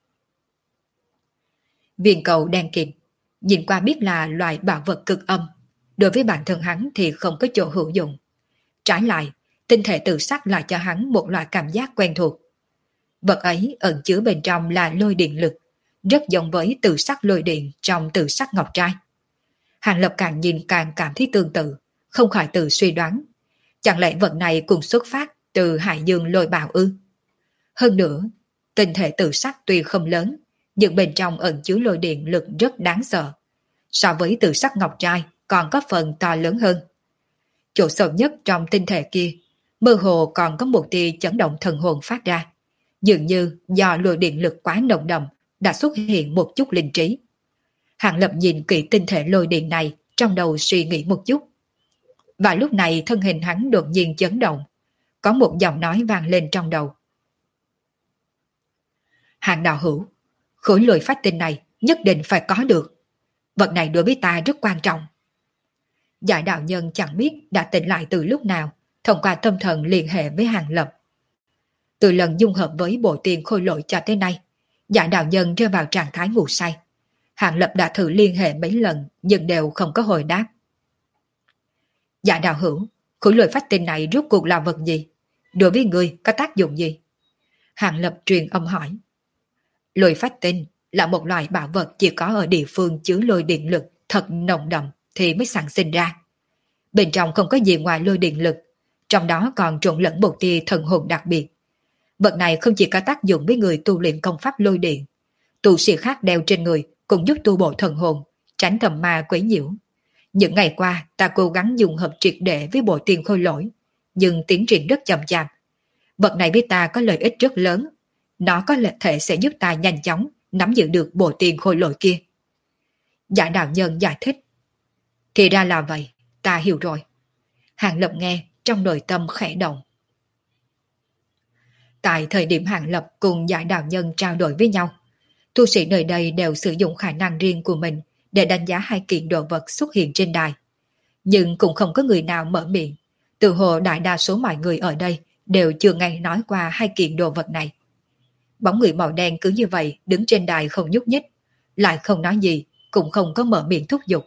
Viên cầu đen kịt, nhìn qua biết là loại bảo vật cực âm. Đối với bản thân hắn thì không có chỗ hữu dụng. Trái lại, tinh thể tự sắc lại cho hắn một loại cảm giác quen thuộc. Vật ấy ẩn chứa bên trong là lôi điện lực, rất giống với tự sắc lôi điện trong tự sắc ngọc trai. Hàng Lập càng nhìn càng cảm thấy tương tự, không khỏi tự suy đoán. Chẳng lẽ vật này cũng xuất phát từ Hải Dương lôi bào ư? Hơn nữa, tinh thể tự sắc tuy không lớn, nhưng bên trong ẩn chứa lôi điện lực rất đáng sợ. So với tự sắc ngọc trai còn có phần to lớn hơn. Chỗ sâu nhất trong tinh thể kia, mơ hồ còn có một tia chấn động thần hồn phát ra. Dường như do lôi điện lực quá nồng đậm đã xuất hiện một chút linh trí. Hàng Lập nhìn kỹ tinh thể lôi điện này, trong đầu suy nghĩ một chút. Và lúc này thân hình hắn đột nhiên chấn động. Có một giọng nói vang lên trong đầu. Hàng đạo hữu, khối lôi phách tinh này nhất định phải có được. Vật này đối với ta rất quan trọng. Giải đạo nhân chẳng biết đã tỉnh lại từ lúc nào, thông qua tâm thần liên hệ với Hàng Lập. Từ lần dung hợp với bộ tiền khôi lỗi cho tới nay, giải đạo nhân rơi vào trạng thái ngủ say. Hàng Lập đã thử liên hệ mấy lần nhưng đều không có hồi đáp. Dạ đạo hữu, khối lôi phách tinh này rốt cuộc là vật gì? Đối với người có tác dụng gì? Hàng Lập truyền âm hỏi. Lôi phách tinh là một loại bảo vật chỉ có ở địa phương chứa lôi điện lực thật nồng đậm thì mới sản sinh ra. Bên trong không có gì ngoài lôi điện lực, trong đó còn trộn lẫn một tia thần hồn đặc biệt. Vật này không chỉ có tác dụng với người tu luyện công pháp lôi điện, tu sĩ khác đeo trên người cũng giúp tu bổ thần hồn, tránh thần ma quấy nhiễu. Những ngày qua ta cố gắng dùng hợp triệt để với bộ tiền khôi lỗi, nhưng tiến triển rất chậm chạp. Vật này với ta có lợi ích rất lớn, nó có thể sẽ giúp ta nhanh chóng nắm giữ được bộ tiền khôi lỗi kia. Giải đạo nhân giải thích. Thì ra là vậy, ta hiểu rồi. Hàng Lập nghe, trong nội tâm khẽ động. Tại thời điểm Hàng Lập cùng giải đạo nhân trao đổi với nhau, tu sĩ nơi đây đều sử dụng khả năng riêng của mình để đánh giá hai kiện đồ vật xuất hiện trên đài. Nhưng cũng không có người nào mở miệng. Từ hồ đại đa số mọi người ở đây đều chưa nghe nói qua hai kiện đồ vật này. Bóng người màu đen cứ như vậy đứng trên đài không nhúc nhích, lại không nói gì, cũng không có mở miệng thúc giục.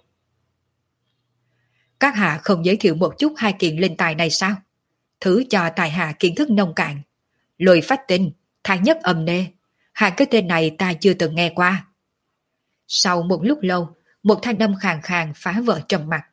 Các hạ không giới thiệu một chút hai kiện linh tài này sao? Thứ cho tài hạ kiến thức nông cạn. Lôi phách tinh, thái nhất âm nê, hai cái tên này ta chưa từng nghe qua. Sau một lúc lâu, một thanh âm khàn khàn phá vỡ trầm mặc.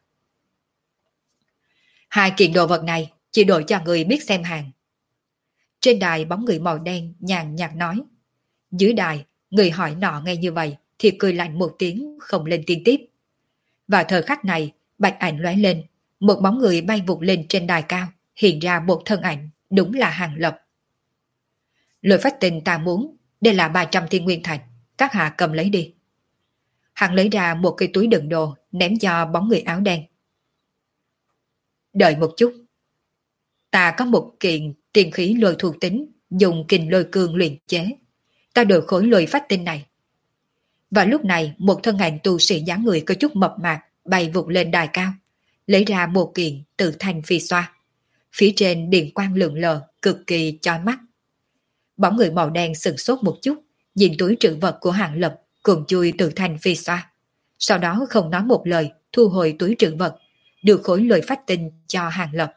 Hai kiện đồ vật này chỉ đổi cho người biết xem hàng. Trên đài bóng người màu đen nhàn nhạt nói. Dưới đài, người hỏi nọ nghe như vậy thì cười lạnh một tiếng không lên tiếng tiếp. Vào thời khắc này, bạch ảnh lóe lên, một bóng người bay vụt lên trên đài cao, hiện ra một thân ảnh, đúng là Hàng Lập. Lôi phách tinh ta muốn, đây là 300 thiên nguyên thạch, các hạ cầm lấy đi. Hắn lấy ra một cái túi đựng đồ, ném cho bóng người áo đen. Đợi một chút. Ta có một kiện Tiền khí lôi thuộc tính, dùng kình lôi cương luyện chế. Ta đổi khối lôi phách tinh này. Và lúc này, một thân ảnh tu sĩ dáng người có chút mập mạp bay vụt lên đài cao, lấy ra một kiện tự thành phi xoa. Phía trên điện quang lượn lờ, cực kỳ chói mắt. Bóng người màu đen sừng sốt một chút, nhìn túi trữ vật của Hàng Lập cùng chui tự thành phi xoa. Sau đó không nói một lời, thu hồi túi trữ vật, đưa khối lôi phách tinh cho Hàng Lập.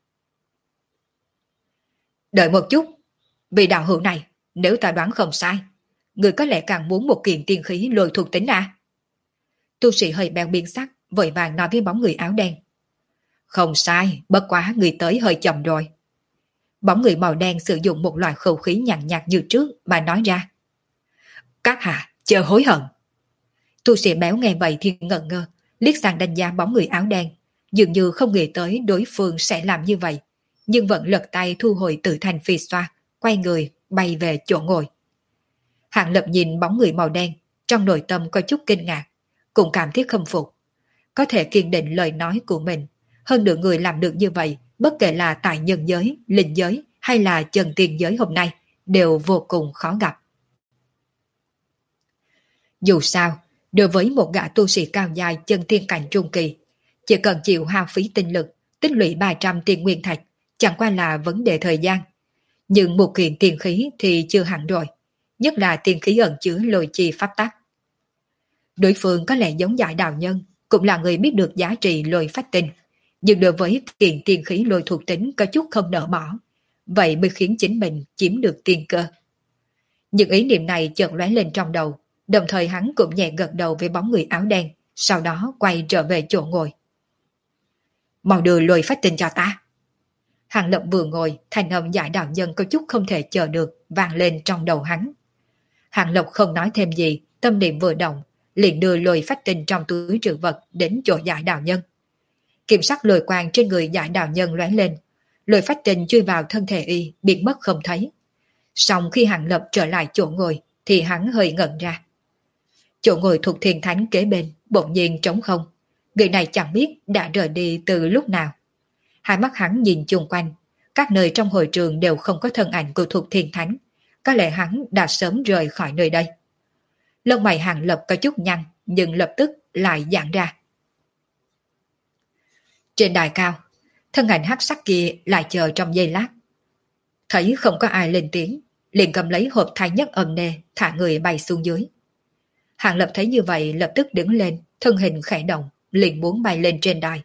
Đợi một chút, vị đạo hữu này, nếu ta đoán không sai, người có lẽ càng muốn một kiện tiên khí lôi thuộc tính à? Tu sĩ hơi bèo biến sắc, vội vàng nói với bóng người áo đen. Không sai, bất quá người tới hơi chậm rồi. Bóng người màu đen sử dụng một loại khẩu khí nhàn nhạt như trước mà nói ra. Các hạ, chờ hối hận. Tu sĩ béo nghe vậy thì ngẩn ngơ, liếc sang đánh giá bóng người áo đen, dường như không nghĩ tới đối phương sẽ làm như vậy, nhưng vẫn lật tay thu hồi tự thành phi xoa, quay người, bay về chỗ ngồi. Hạng Lập nhìn bóng người màu đen, trong nội tâm có chút kinh ngạc, cũng cảm thấy khâm phục. Có thể kiên định lời nói của mình, hơn nửa người làm được như vậy, bất kể là tại nhân giới, linh giới hay là chân tiên giới hôm nay, đều vô cùng khó gặp. Dù sao, đối với một gã tu sĩ cao dài chân tiên cảnh trung kỳ, chỉ cần chịu hao phí tinh lực, tích lũy 300 tiền nguyên thạch, chẳng qua là vấn đề thời gian. Nhưng một kiện tiền khí thì chưa hẳn rồi, nhất là tiền khí ẩn chứa lôi chi pháp tắc. Đối phương có lẽ giống Giải đạo nhân, cũng là người biết được giá trị lôi phách tinh, nhưng đối với kiện tiền khí lôi thuộc tính có chút không nỡ bỏ, vậy mới khiến chính mình chiếm được tiên cơ. Những ý niệm này chợt lóe lên trong đầu, đồng thời hắn cũng nhẹ gật đầu với bóng người áo đen, sau đó quay trở về chỗ ngồi. Mau đưa lôi phách tinh cho ta. Hàng Lập vừa ngồi, thành âm Giải đạo nhân có chút không thể chờ được vang lên trong đầu hắn. Hàng Lập không nói thêm gì, tâm niệm vừa động, liền đưa lôi phách tinh trong túi trữ vật đến chỗ Giải đạo nhân. Kiểm sắc lôi quang trên người Giải đạo nhân lóe lên, lôi phách tinh chui vào thân thể y, biến mất không thấy. Xong khi Hàng Lập trở lại chỗ ngồi, thì hắn hơi ngẩn ra. Chỗ ngồi thuộc thiền thánh kế bên, bỗng nhiên trống không. Người này chẳng biết đã rời đi từ lúc nào. Hai mắt hắn nhìn chung quanh, các nơi trong hội trường đều không có thân ảnh của thuộc thiền thánh. Có lẽ hắn đã sớm rời khỏi nơi đây. Lông mày Hàng Lập có chút nhăn, nhưng lập tức lại giãn ra. Trên đài cao, thân ảnh hắc sắc kia lại chờ trong giây lát. Thấy không có ai lên tiếng, liền cầm lấy hộp thái nhất ầm nề, thả người bay xuống dưới. Hàng Lập thấy như vậy lập tức đứng lên, thân hình khẽ động, liền muốn bay lên trên đài.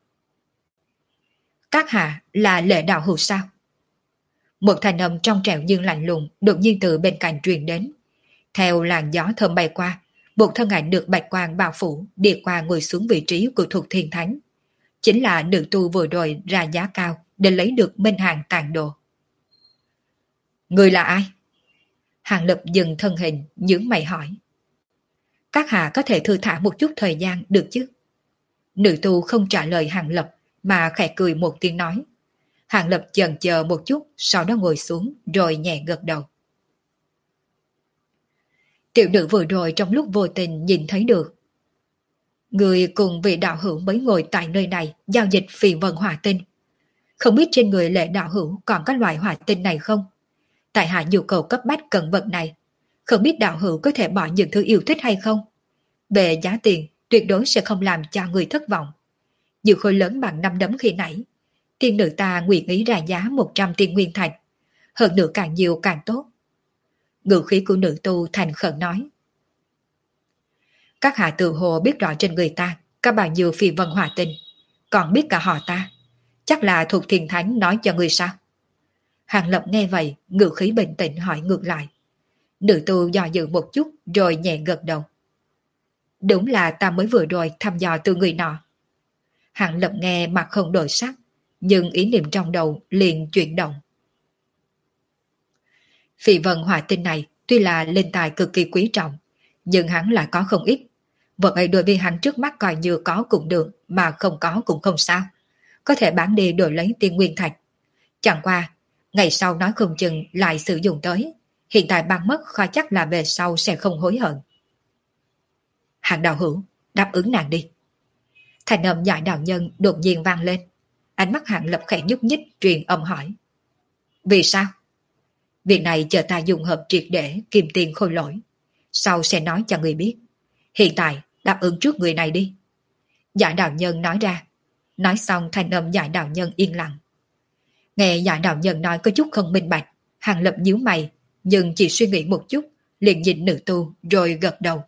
Các hạ là Lệ đạo hữu sao? Một thanh âm trong trẻo nhưng lạnh lùng đột nhiên từ bên cạnh truyền đến. Theo làn gió thơm bay qua, một thân ảnh được bạch quang bao phủ đi qua ngồi xuống vị trí của thuộc thiên thánh. Chính là nữ tu vừa rồi ra giá cao để lấy được minh hàng tàn đồ. Người là ai? Hàng Lập dừng thân hình, nhướng mày hỏi. Các hạ có thể thư thả một chút thời gian được chứ? Nữ tu không trả lời Hàng Lập mà khẽ cười một tiếng nói. Hàng Lập chần chờ một chút, sau đó ngồi xuống rồi nhẹ gật đầu. Tiểu nữ vừa rồi trong lúc vô tình nhìn thấy được. Người cùng vị đạo hữu mới ngồi tại nơi này giao dịch phỉ vân hỏa tinh. Không biết trên người Lệ đạo hữu còn có loại hỏa tinh này không? Tại hạ nhu cầu cấp bách cần vật này. Không biết đạo hữu có thể bỏ những thứ yêu thích hay không? Về giá tiền, tuyệt đối sẽ không làm cho người thất vọng. Nhiều khối lớn bằng 5 đấm khi nãy. Tiên nữ ta nguyện ý ra giá 100 tiên nguyên thạch. Hơn nữa càng nhiều càng tốt. Ngữ khí của nữ tu thành khẩn nói. Các hạ tự hồ biết rõ trên người ta có bao nhiêu phi vân hỏa tinh, còn biết cả họ ta. Chắc là thuộc thiền thánh nói cho người sao? Hàng Lập nghe vậy, ngữ khí bình tĩnh hỏi ngược lại. Nữ tu dò dự một chút rồi nhẹ gật đầu. Đúng là ta mới vừa rồi thăm dò từ người nọ. Hàng Lập nghe mặt không đổi sắc, nhưng ý niệm trong đầu liền chuyển động. Phi vân hỏa tinh này tuy là linh tài cực kỳ quý trọng, nhưng hắn lại có không ít. Vật ấy đối với hắn trước mắt coi như có cũng được, mà không có cũng không sao. Có thể bán đi đổi lấy tiên nguyên thạch. Chẳng qua, ngày sau nói không chừng lại sử dụng tới. Hiện tại bán mất khó chắc là về sau sẽ không hối hận. Hàng đạo hữu, đáp ứng nàng đi. Thành âm Giải đạo nhân đột nhiên vang lên. Ánh mắt Hàng Lập khẽ nhúc nhích truyền âm hỏi. Vì sao? Việc này chờ ta dùng hợp triệt để kim tiền khôi lỗi. Sau sẽ nói cho người biết. Hiện tại đáp ứng trước người này đi. Giải đạo nhân nói ra. Nói xong thanh âm giải đạo nhân yên lặng. Nghe giải đạo nhân nói có chút không minh bạch, Hàng Lập nhíu mày, nhưng chỉ suy nghĩ một chút, liền nhìn nữ tu rồi gật đầu.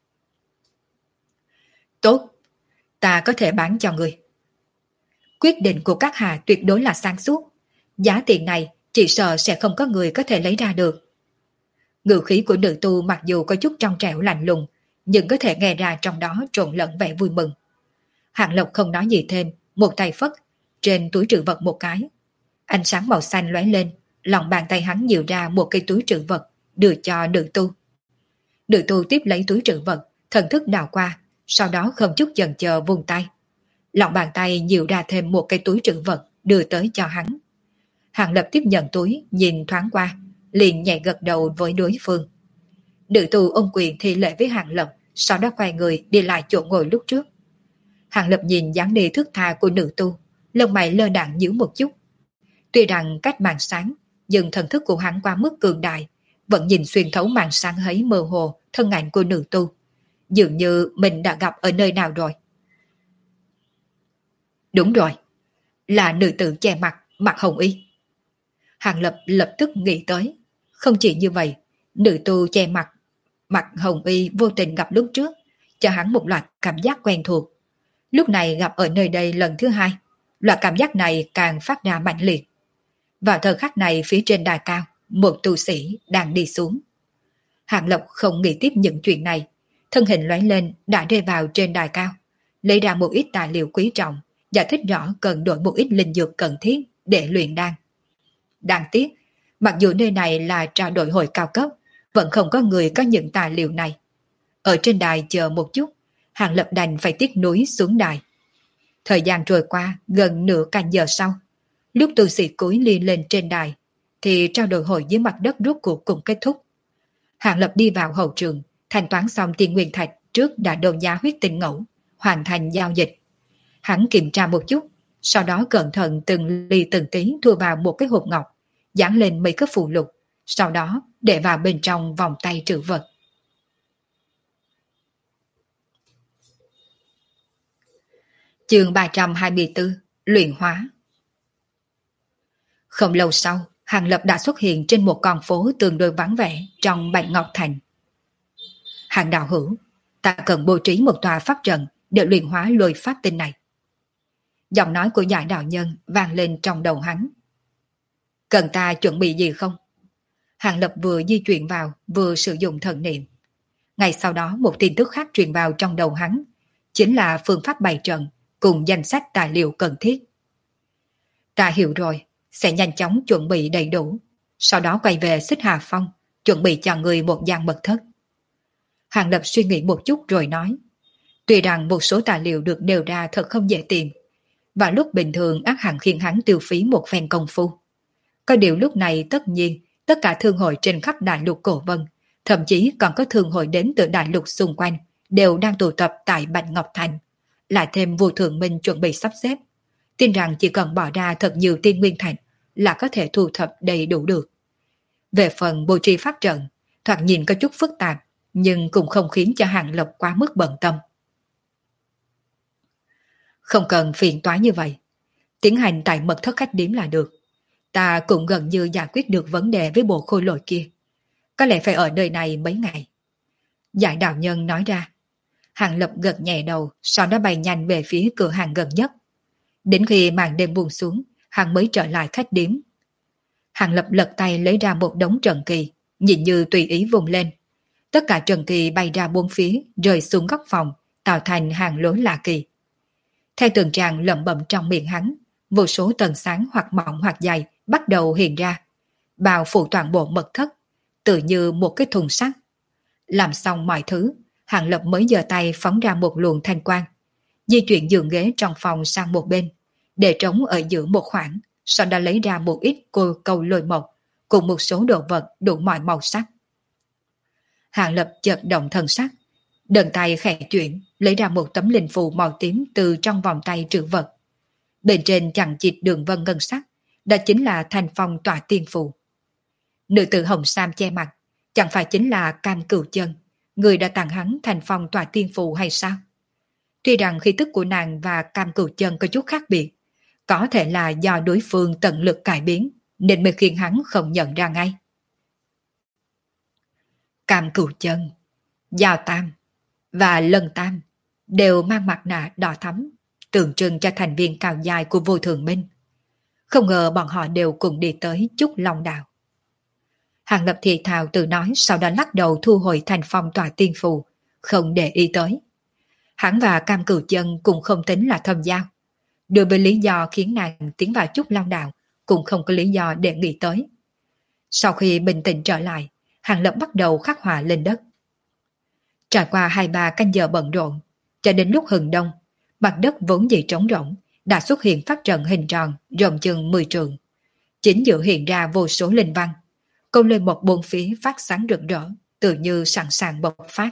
Tốt, ta có thể bán cho người. Quyết định của các hạ tuyệt đối là sáng suốt. Giá tiền này chỉ sợ sẽ không có người có thể lấy ra được. Ngữ khí của nữ tu mặc dù có chút trong trẻo lạnh lùng, nhưng có thể nghe ra trong đó trộn lẫn vẻ vui mừng. Hạng Lộc không nói gì thêm, một tay phất, trên túi trữ vật một cái. Ánh sáng màu xanh lóe lên, lòng bàn tay hắn nhiều ra một cây túi trữ vật, đưa cho nữ tu. Nữ tu tiếp lấy túi trữ vật, thần thức đào qua, sau đó không chút chần chờ vung tay. Lòng bàn tay nhiều ra thêm một cây túi trữ vật, đưa tới cho hắn. Hàng Lập tiếp nhận túi, nhìn thoáng qua, liền nhẹ gật đầu với đối phương. Nữ tu ôm quyền thi lễ với Hàng Lập, sau đó quay người đi lại chỗ ngồi lúc trước. Hàng Lập nhìn dáng đi thướt tha của nữ tu, lông mày lơ đãng nhíu một chút. Tuy rằng cách màn sáng, nhưng thần thức của hắn quá mức cường đại, vẫn nhìn xuyên thấu màn sáng ấy mơ hồ thân ảnh của nữ tu. Dường như mình đã gặp ở nơi nào rồi. Đúng rồi, là nữ tử che mặt, mặc hồng y. Hàng Lập lập tức nghĩ tới. Không chỉ như vậy, nữ tu che mặt, mặc hồng y vô tình gặp lúc trước, cho hắn một loạt cảm giác quen thuộc. Lúc này gặp ở nơi đây lần thứ hai, loại cảm giác này càng phát ra mạnh liệt. Vào thời khắc này phía trên đài cao, một tu sĩ đang đi xuống. Hàng Lập không nghĩ tiếp những chuyện này, thân hình lóe lên đã rơi vào trên đài cao, lấy ra một ít tài liệu quý trọng, giải thích rõ cần đổi một ít linh dược cần thiết để luyện đan. Đáng tiếc, mặc dù nơi này là trao đổi hội cao cấp, vẫn không có người có những tài liệu này. Ở trên đài chờ một chút, Hàng Lập đành phải tiếc núi xuống đài. Thời gian trôi qua gần nửa canh giờ sau, lúc tu sĩ cúi ly lên trên đài, thì trao đổi hội dưới mặt đất rốt cuộc cũng kết thúc. Hàng Lập đi vào hậu trường, thanh toán xong tiền nguyên thạch trước đã đấu giá huyết tinh ngẫu, hoàn thành giao dịch. Hắn kiểm tra một chút, sau đó cẩn thận từng ly từng tí thu vào một cái hộp ngọc, dán lên mấy cái phụ lục, sau đó để vào bên trong vòng tay trữ vật. Chương 324, Luyện hóa. Không lâu sau, Hàng Lập đã xuất hiện trên một con phố tương đối vắng vẻ trong Bạch Ngọc Thành. Hàng đạo hữu, ta cần bố trí một tòa pháp trận để luyện hóa lôi pháp tinh này. Giọng nói của giải đạo nhân vang lên trong đầu hắn. Cần ta chuẩn bị gì không? Hàng Lập vừa di chuyển vào, vừa sử dụng thần niệm. Ngay sau đó một tin tức khác truyền vào trong đầu hắn, chính là phương pháp bày trận cùng danh sách tài liệu cần thiết. Ta hiểu rồi, sẽ nhanh chóng chuẩn bị đầy đủ, sau đó quay về Xích Hà Phong, chuẩn bị cho người một gian mật thất. Hàng Lập suy nghĩ một chút rồi nói, tuy rằng một số tài liệu được nêu ra thật không dễ tìm, và lúc bình thường ác hẳn khiến hắn tiêu phí một phen công phu. Có điều lúc này tất nhiên, tất cả thương hội trên khắp đại lục Cổ Vân, thậm chí còn có thương hội đến từ đại lục xung quanh, đều đang tụ tập tại Bạch Ngọc Thành. Lại thêm Vô Thượng Minh chuẩn bị sắp xếp, tin rằng chỉ cần bỏ ra thật nhiều tiên nguyên thạch là có thể thu thập đầy đủ được. Về phần bố trí pháp trận, thoạt nhìn có chút phức tạp, nhưng cũng không khiến cho Hàng Lập quá mức bận tâm. Không cần phiền toái như vậy, tiến hành tại mật thất khách điếm là được. Ta cũng gần như giải quyết được vấn đề với bộ khôi lỗi kia. Có lẽ phải ở nơi này mấy ngày. Giải đạo nhân nói ra. Hàng Lập gật nhẹ đầu, sau đó bay nhanh về phía cửa hàng gần nhất. Đến khi màn đêm buông xuống, hắn mới trở lại khách điếm. Hàng Lập lật tay lấy ra một đống trần kỳ, nhìn như tùy ý vùng lên. Tất cả trần kỳ bay ra bốn phía, rơi xuống góc phòng, tạo thành hàng lối lạ kỳ. Theo từng tràng lẩm bẩm trong miệng hắn, vô số tầng sáng hoặc mỏng hoặc dày bắt đầu hiện ra, bao phủ toàn bộ mật thất, tự như một cái thùng sắt. Làm xong mọi thứ, Hàng Lập mới giơ tay phóng ra một luồng thanh quang, di chuyển giường ghế trong phòng sang một bên, để trống ở giữa một khoảng, sau đó lấy ra một ít cô câu lôi mộc, cùng một số đồ vật đủ mọi màu sắc. Hàng Lập chợt động thần sắc, đần tay khẽ chuyển, lấy ra một tấm linh phù màu tím từ trong vòng tay trữ vật. Bên trên chằng chịt đường vân ngân sắc, Đó chính là Thành Phong tọa tiên phù. Nữ tử hồng sam che mặt, chẳng phải chính là Cam Cửu Chân, người đã tặng hắn Thành Phong tọa tiên phù hay sao? Tuy rằng khí tức của nàng và Cam Cửu Chân có chút khác biệt, có thể là do đối phương tận lực cải biến, nên mới khiến hắn không nhận ra ngay. Cam Cửu Chân, Giao Tam và Lân Tam đều mang mặt nạ đỏ thắm, tượng trưng cho thành viên cao dài của Vô Thường Minh. Không ngờ bọn họ đều cùng đi tới Trúc Long Đào. Hàng Lập thì thào tự nói, sau đó lắc đầu thu hồi Thành Phong tọa tiên phù, không để ý tới. Hắn và Cam Cửu Chân cũng không tính là thâm giao. Đối với lý do khiến nàng tiến vào Trúc Long Đào, cũng không có lý do để nghĩ tới. Sau khi bình tĩnh trở lại, Hàng Lập bắt đầu khắc họa lên đất. Trải qua 2-3 canh giờ bận rộn, cho đến lúc hừng đông, mặt đất vốn dĩ trống rỗng, đã xuất hiện phát trận hình tròn rộng chừng 10 trượng. Chính giữa hiện ra vô số linh văn, câu lên một bốn phía phát sáng rực rỡ, tự như sẵn sàng bộc phát.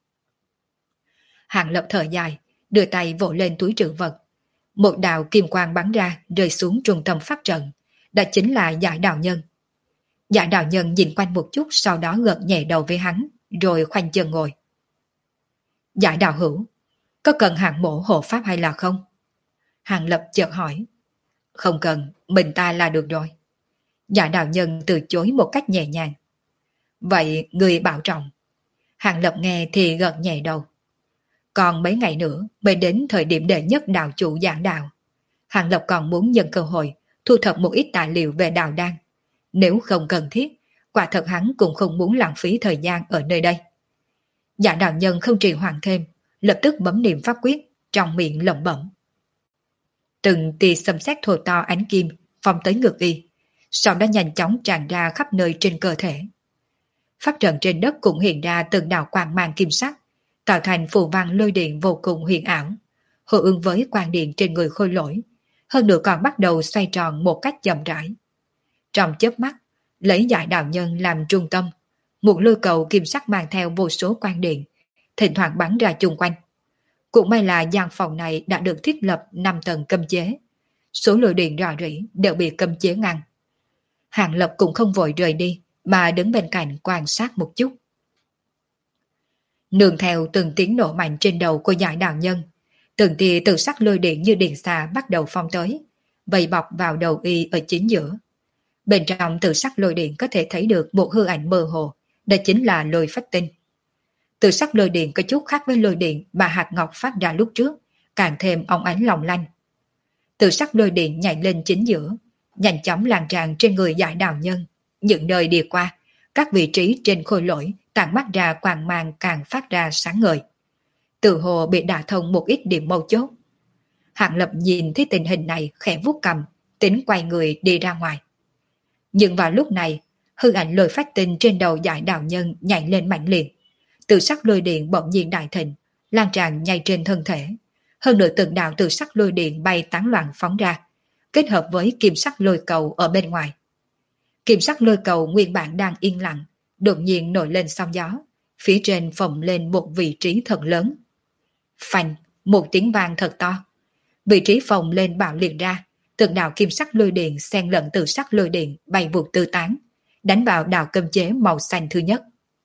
Hàng Lập thở dài, đưa tay vỗ lên túi trữ vật. Một đạo kim quang bắn ra rơi xuống trung tâm phát trận, đó chính là Giải Đạo Nhân. Giải Đạo Nhân nhìn quanh một chút, sau đó gật nhẹ đầu với hắn, rồi khoanh chân ngồi. Giải Đạo Hữu, có cần hạng mộ hộ pháp hay là không? Hàng Lập chợt hỏi. Không cần, mình ta là được rồi. Giải Đạo Nhân từ chối một cách nhẹ nhàng. Vậy người bảo trọng. Hàng Lập nghe thì gật nhẹ đầu. Còn mấy ngày nữa mới đến thời điểm đệ nhất đạo chủ giảng đạo. Hàng Lập còn muốn nhân cơ hội thu thập một ít tài liệu về đạo đan. Nếu không cần thiết, quả thật hắn cũng không muốn lãng phí thời gian ở nơi đây. Giải Đạo Nhân không trì hoãn thêm, lập tức bấm niệm pháp quyết, trong miệng lẩm bẩm. Từng tia xâm xét thô to ánh kim phong tới ngực y, sau đó nhanh chóng tràn ra khắp nơi trên cơ thể. Pháp trận trên đất cũng hiện ra từng đạo quang mang kim sắc, tạo thành phù văn lôi điện vô cùng huyền ảo, hô ứng với quang điện trên người Khôi Lỗi, hơn nữa còn bắt đầu xoay tròn một cách chậm rãi. Trong chớp mắt, lấy Giải Đạo Nhân làm trung tâm, một lôi cầu kim sắc mang theo vô số quang điện, thỉnh thoảng bắn ra chung quanh. Cũng may là gian phòng này đã được thiết lập 5 tầng cấm chế, số lôi điện rò rỉ đều bị cấm chế ngăn. Hàng Lập cũng không vội rời đi, mà đứng bên cạnh quan sát một chút. Nương theo từng tiếng nổ mạnh trên đầu của Giải Đạo Nhân, từng tia tự sắc lôi điện như điện xà bắt đầu phong tới, vây bọc vào đầu y ở chính giữa. Bên trong tự sắc lôi điện có thể thấy được một hư ảnh mơ hồ, đó chính là lôi phách tinh. Tự sắc lôi điện có chút khác với lôi điện mà hạt ngọc phát ra lúc trước, càng thêm óng ánh long lanh. Tự sắc lôi điện nhảy lên chính giữa, nhanh chóng lan tràn trên người Giải Đạo Nhân. Những nơi đi qua, các vị trí trên Khôi Lỗi tản mắt ra quang mang càng phát ra sáng ngời. Tự hồ bị đả thông một ít điểm mâu chốt. Hạng Lập nhìn thấy tình hình này khẽ vuốt cầm, tính quay người đi ra ngoài. Nhưng vào lúc này, hư ảnh lôi phách tinh trên đầu Giải Đạo Nhân nhảy lên mạnh liệt. Tự sắc lôi điện bỗng nhiên đại thịnh, lan tràn nhảy trên thân thể. Hơn nữa từng đạo tự sắc lôi điện bay tán loạn phóng ra, kết hợp với kim sắc lôi cầu ở bên ngoài. Kim sắc lôi cầu nguyên bản đang yên lặng, đột nhiên nổi lên sóng gió, phía trên phồng lên một vị trí thật lớn. Phanh, một tiếng vang thật to. Vị trí phồng lên bạo liệt ra, từng đạo kim sắc lôi điện xen lẫn tự sắc lôi điện bay vụt tứ tán, đánh vào đạo cấm chế màu xanh thứ nhất.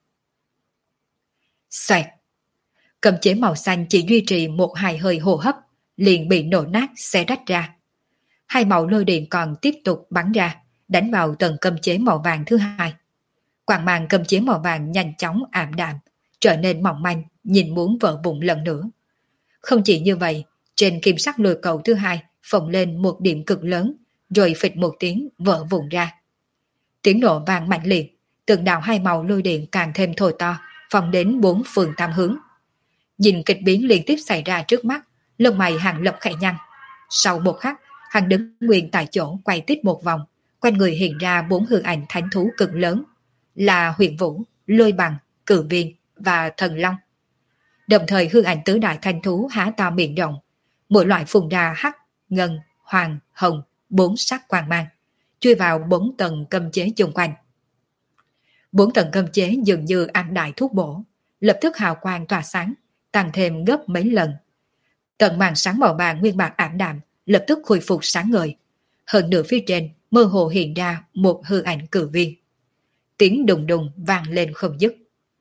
Xoẹt! Cấm chế màu xanh chỉ duy trì 1-2 hơi hô hấp, liền bị nổ nát xé rách ra. Hai màu lôi điện còn tiếp tục bắn ra, đánh vào tầng cấm chế màu vàng thứ hai. Quang mang cấm chế màu vàng nhanh chóng ảm đạm, trở nên mỏng manh, nhìn muốn vỡ vụn lần nữa. Không chỉ như vậy, trên kim sắc lôi cầu thứ hai phồng lên một điểm cực lớn, rồi phịch một tiếng vỡ vụn ra. Tiếng nổ vang mạnh liệt, từng đạo hai màu lôi điện càng thêm thổi to, phóng đến 4 phương 8 hướng. Nhìn kịch biến liên tiếp xảy ra trước mắt, lông mày Hàng Lập khẽ nhăn. Sau một khắc, hắn đứng nguyên tại chỗ quay tít một vòng, quanh người hiện ra 4 hư ảnh thánh thú cực lớn, là Huyền Vũ, Lôi Bằng, Cử Viên và Thần Long. Đồng thời hư ảnh tứ đại thánh thú há to miệng rộng, mỗi loại phun ra hắc, ngân, hoàng, hồng, 4 sắc quang mang, chui vào 4 tầng cấm chế chung quanh. 4 tầng cấm chế dường như ăn đại thuốc bổ, lập tức hào quang tỏa sáng, tăng thêm gấp mấy lần. Tầng màn sáng màu vàng nguyên bản ảm đạm lập tức khôi phục sáng ngời. Hơn nửa phía trên mơ hồ hiện ra một hư ảnh cử viên. Tiếng đùng đùng vang lên không dứt.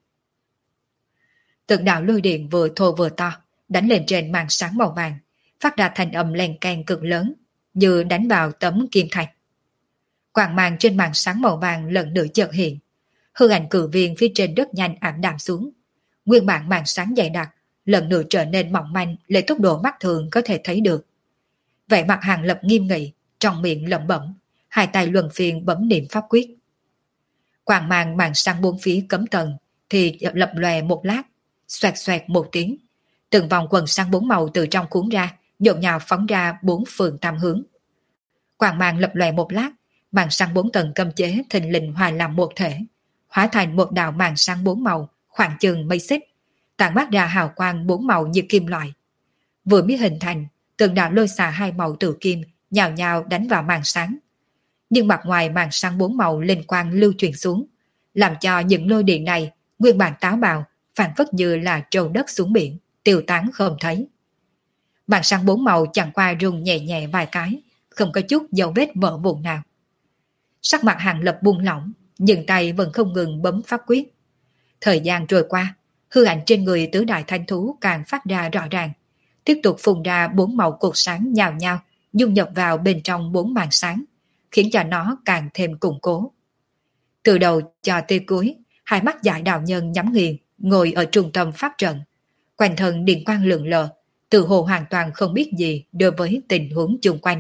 Từng đạo lôi điện vừa thô vừa to, đánh lên trên màn sáng màu vàng, phát ra thanh âm len keng cực lớn, như đánh vào tấm kim thạch. Quang mang trên màn sáng màu vàng lần nữa chợt hiện, hư ảnh cử viên phía trên rất nhanh ảm đạm xuống. Nguyên bản màn sáng dày đặc, lần nữa trở nên mỏng manh lấy tốc độ mắt thường có thể thấy được. Vẻ mặt Hàng Lập nghiêm nghị, trong miệng lẩm bẩm, hai tay luân phiên bấm niệm pháp quyết. Quang mang màn sáng bốn phía cấm tầng thì lập lòe một lát, xoẹt xoẹt một tiếng, từng vòng quần sáng bốn màu từ trong cuốn ra, nhộn nhào phóng ra bốn phương tam hướng. Quang mang lập lòe một lát, màn sáng bốn tầng cấm chế thình lình hòa làm một thể, hóa thành một đạo màn sáng bốn màu khoảng chừng mấy xích, tản mát ra hào quang bốn màu như kim loại. Vừa mới hình thành, từng đạo lôi xà hai màu tử kim nhào nhào đánh vào màn sáng. Nhưng mặt ngoài màn sáng bốn màu linh quang lưu truyền xuống, làm cho những lôi điện này nguyên bản táo bạo, phản phất như là trâu đất xuống biển, tiêu tán không thấy. Màn sáng bốn màu chẳng qua rung nhẹ nhẹ vài cái, không có chút dấu vết vỡ vụn nào. Sắc mặt Hàng Lập buông lỏng, nhưng tay vẫn không ngừng bấm pháp quyết. Thời gian trôi qua, hư ảnh trên người tứ đại thanh thú càng phát ra rõ ràng, tiếp tục phun ra bốn màu cột sáng nhào nhào, dung nhập vào bên trong bốn màn sáng, khiến cho nó càng thêm củng cố. Từ đầu cho tới cuối, hai mắt Giải Đạo Nhân nhắm nghiền, ngồi ở trung tâm pháp trận, quanh thân điện quang lượn lờ, tự hồ hoàn toàn không biết gì đối với tình huống chung quanh.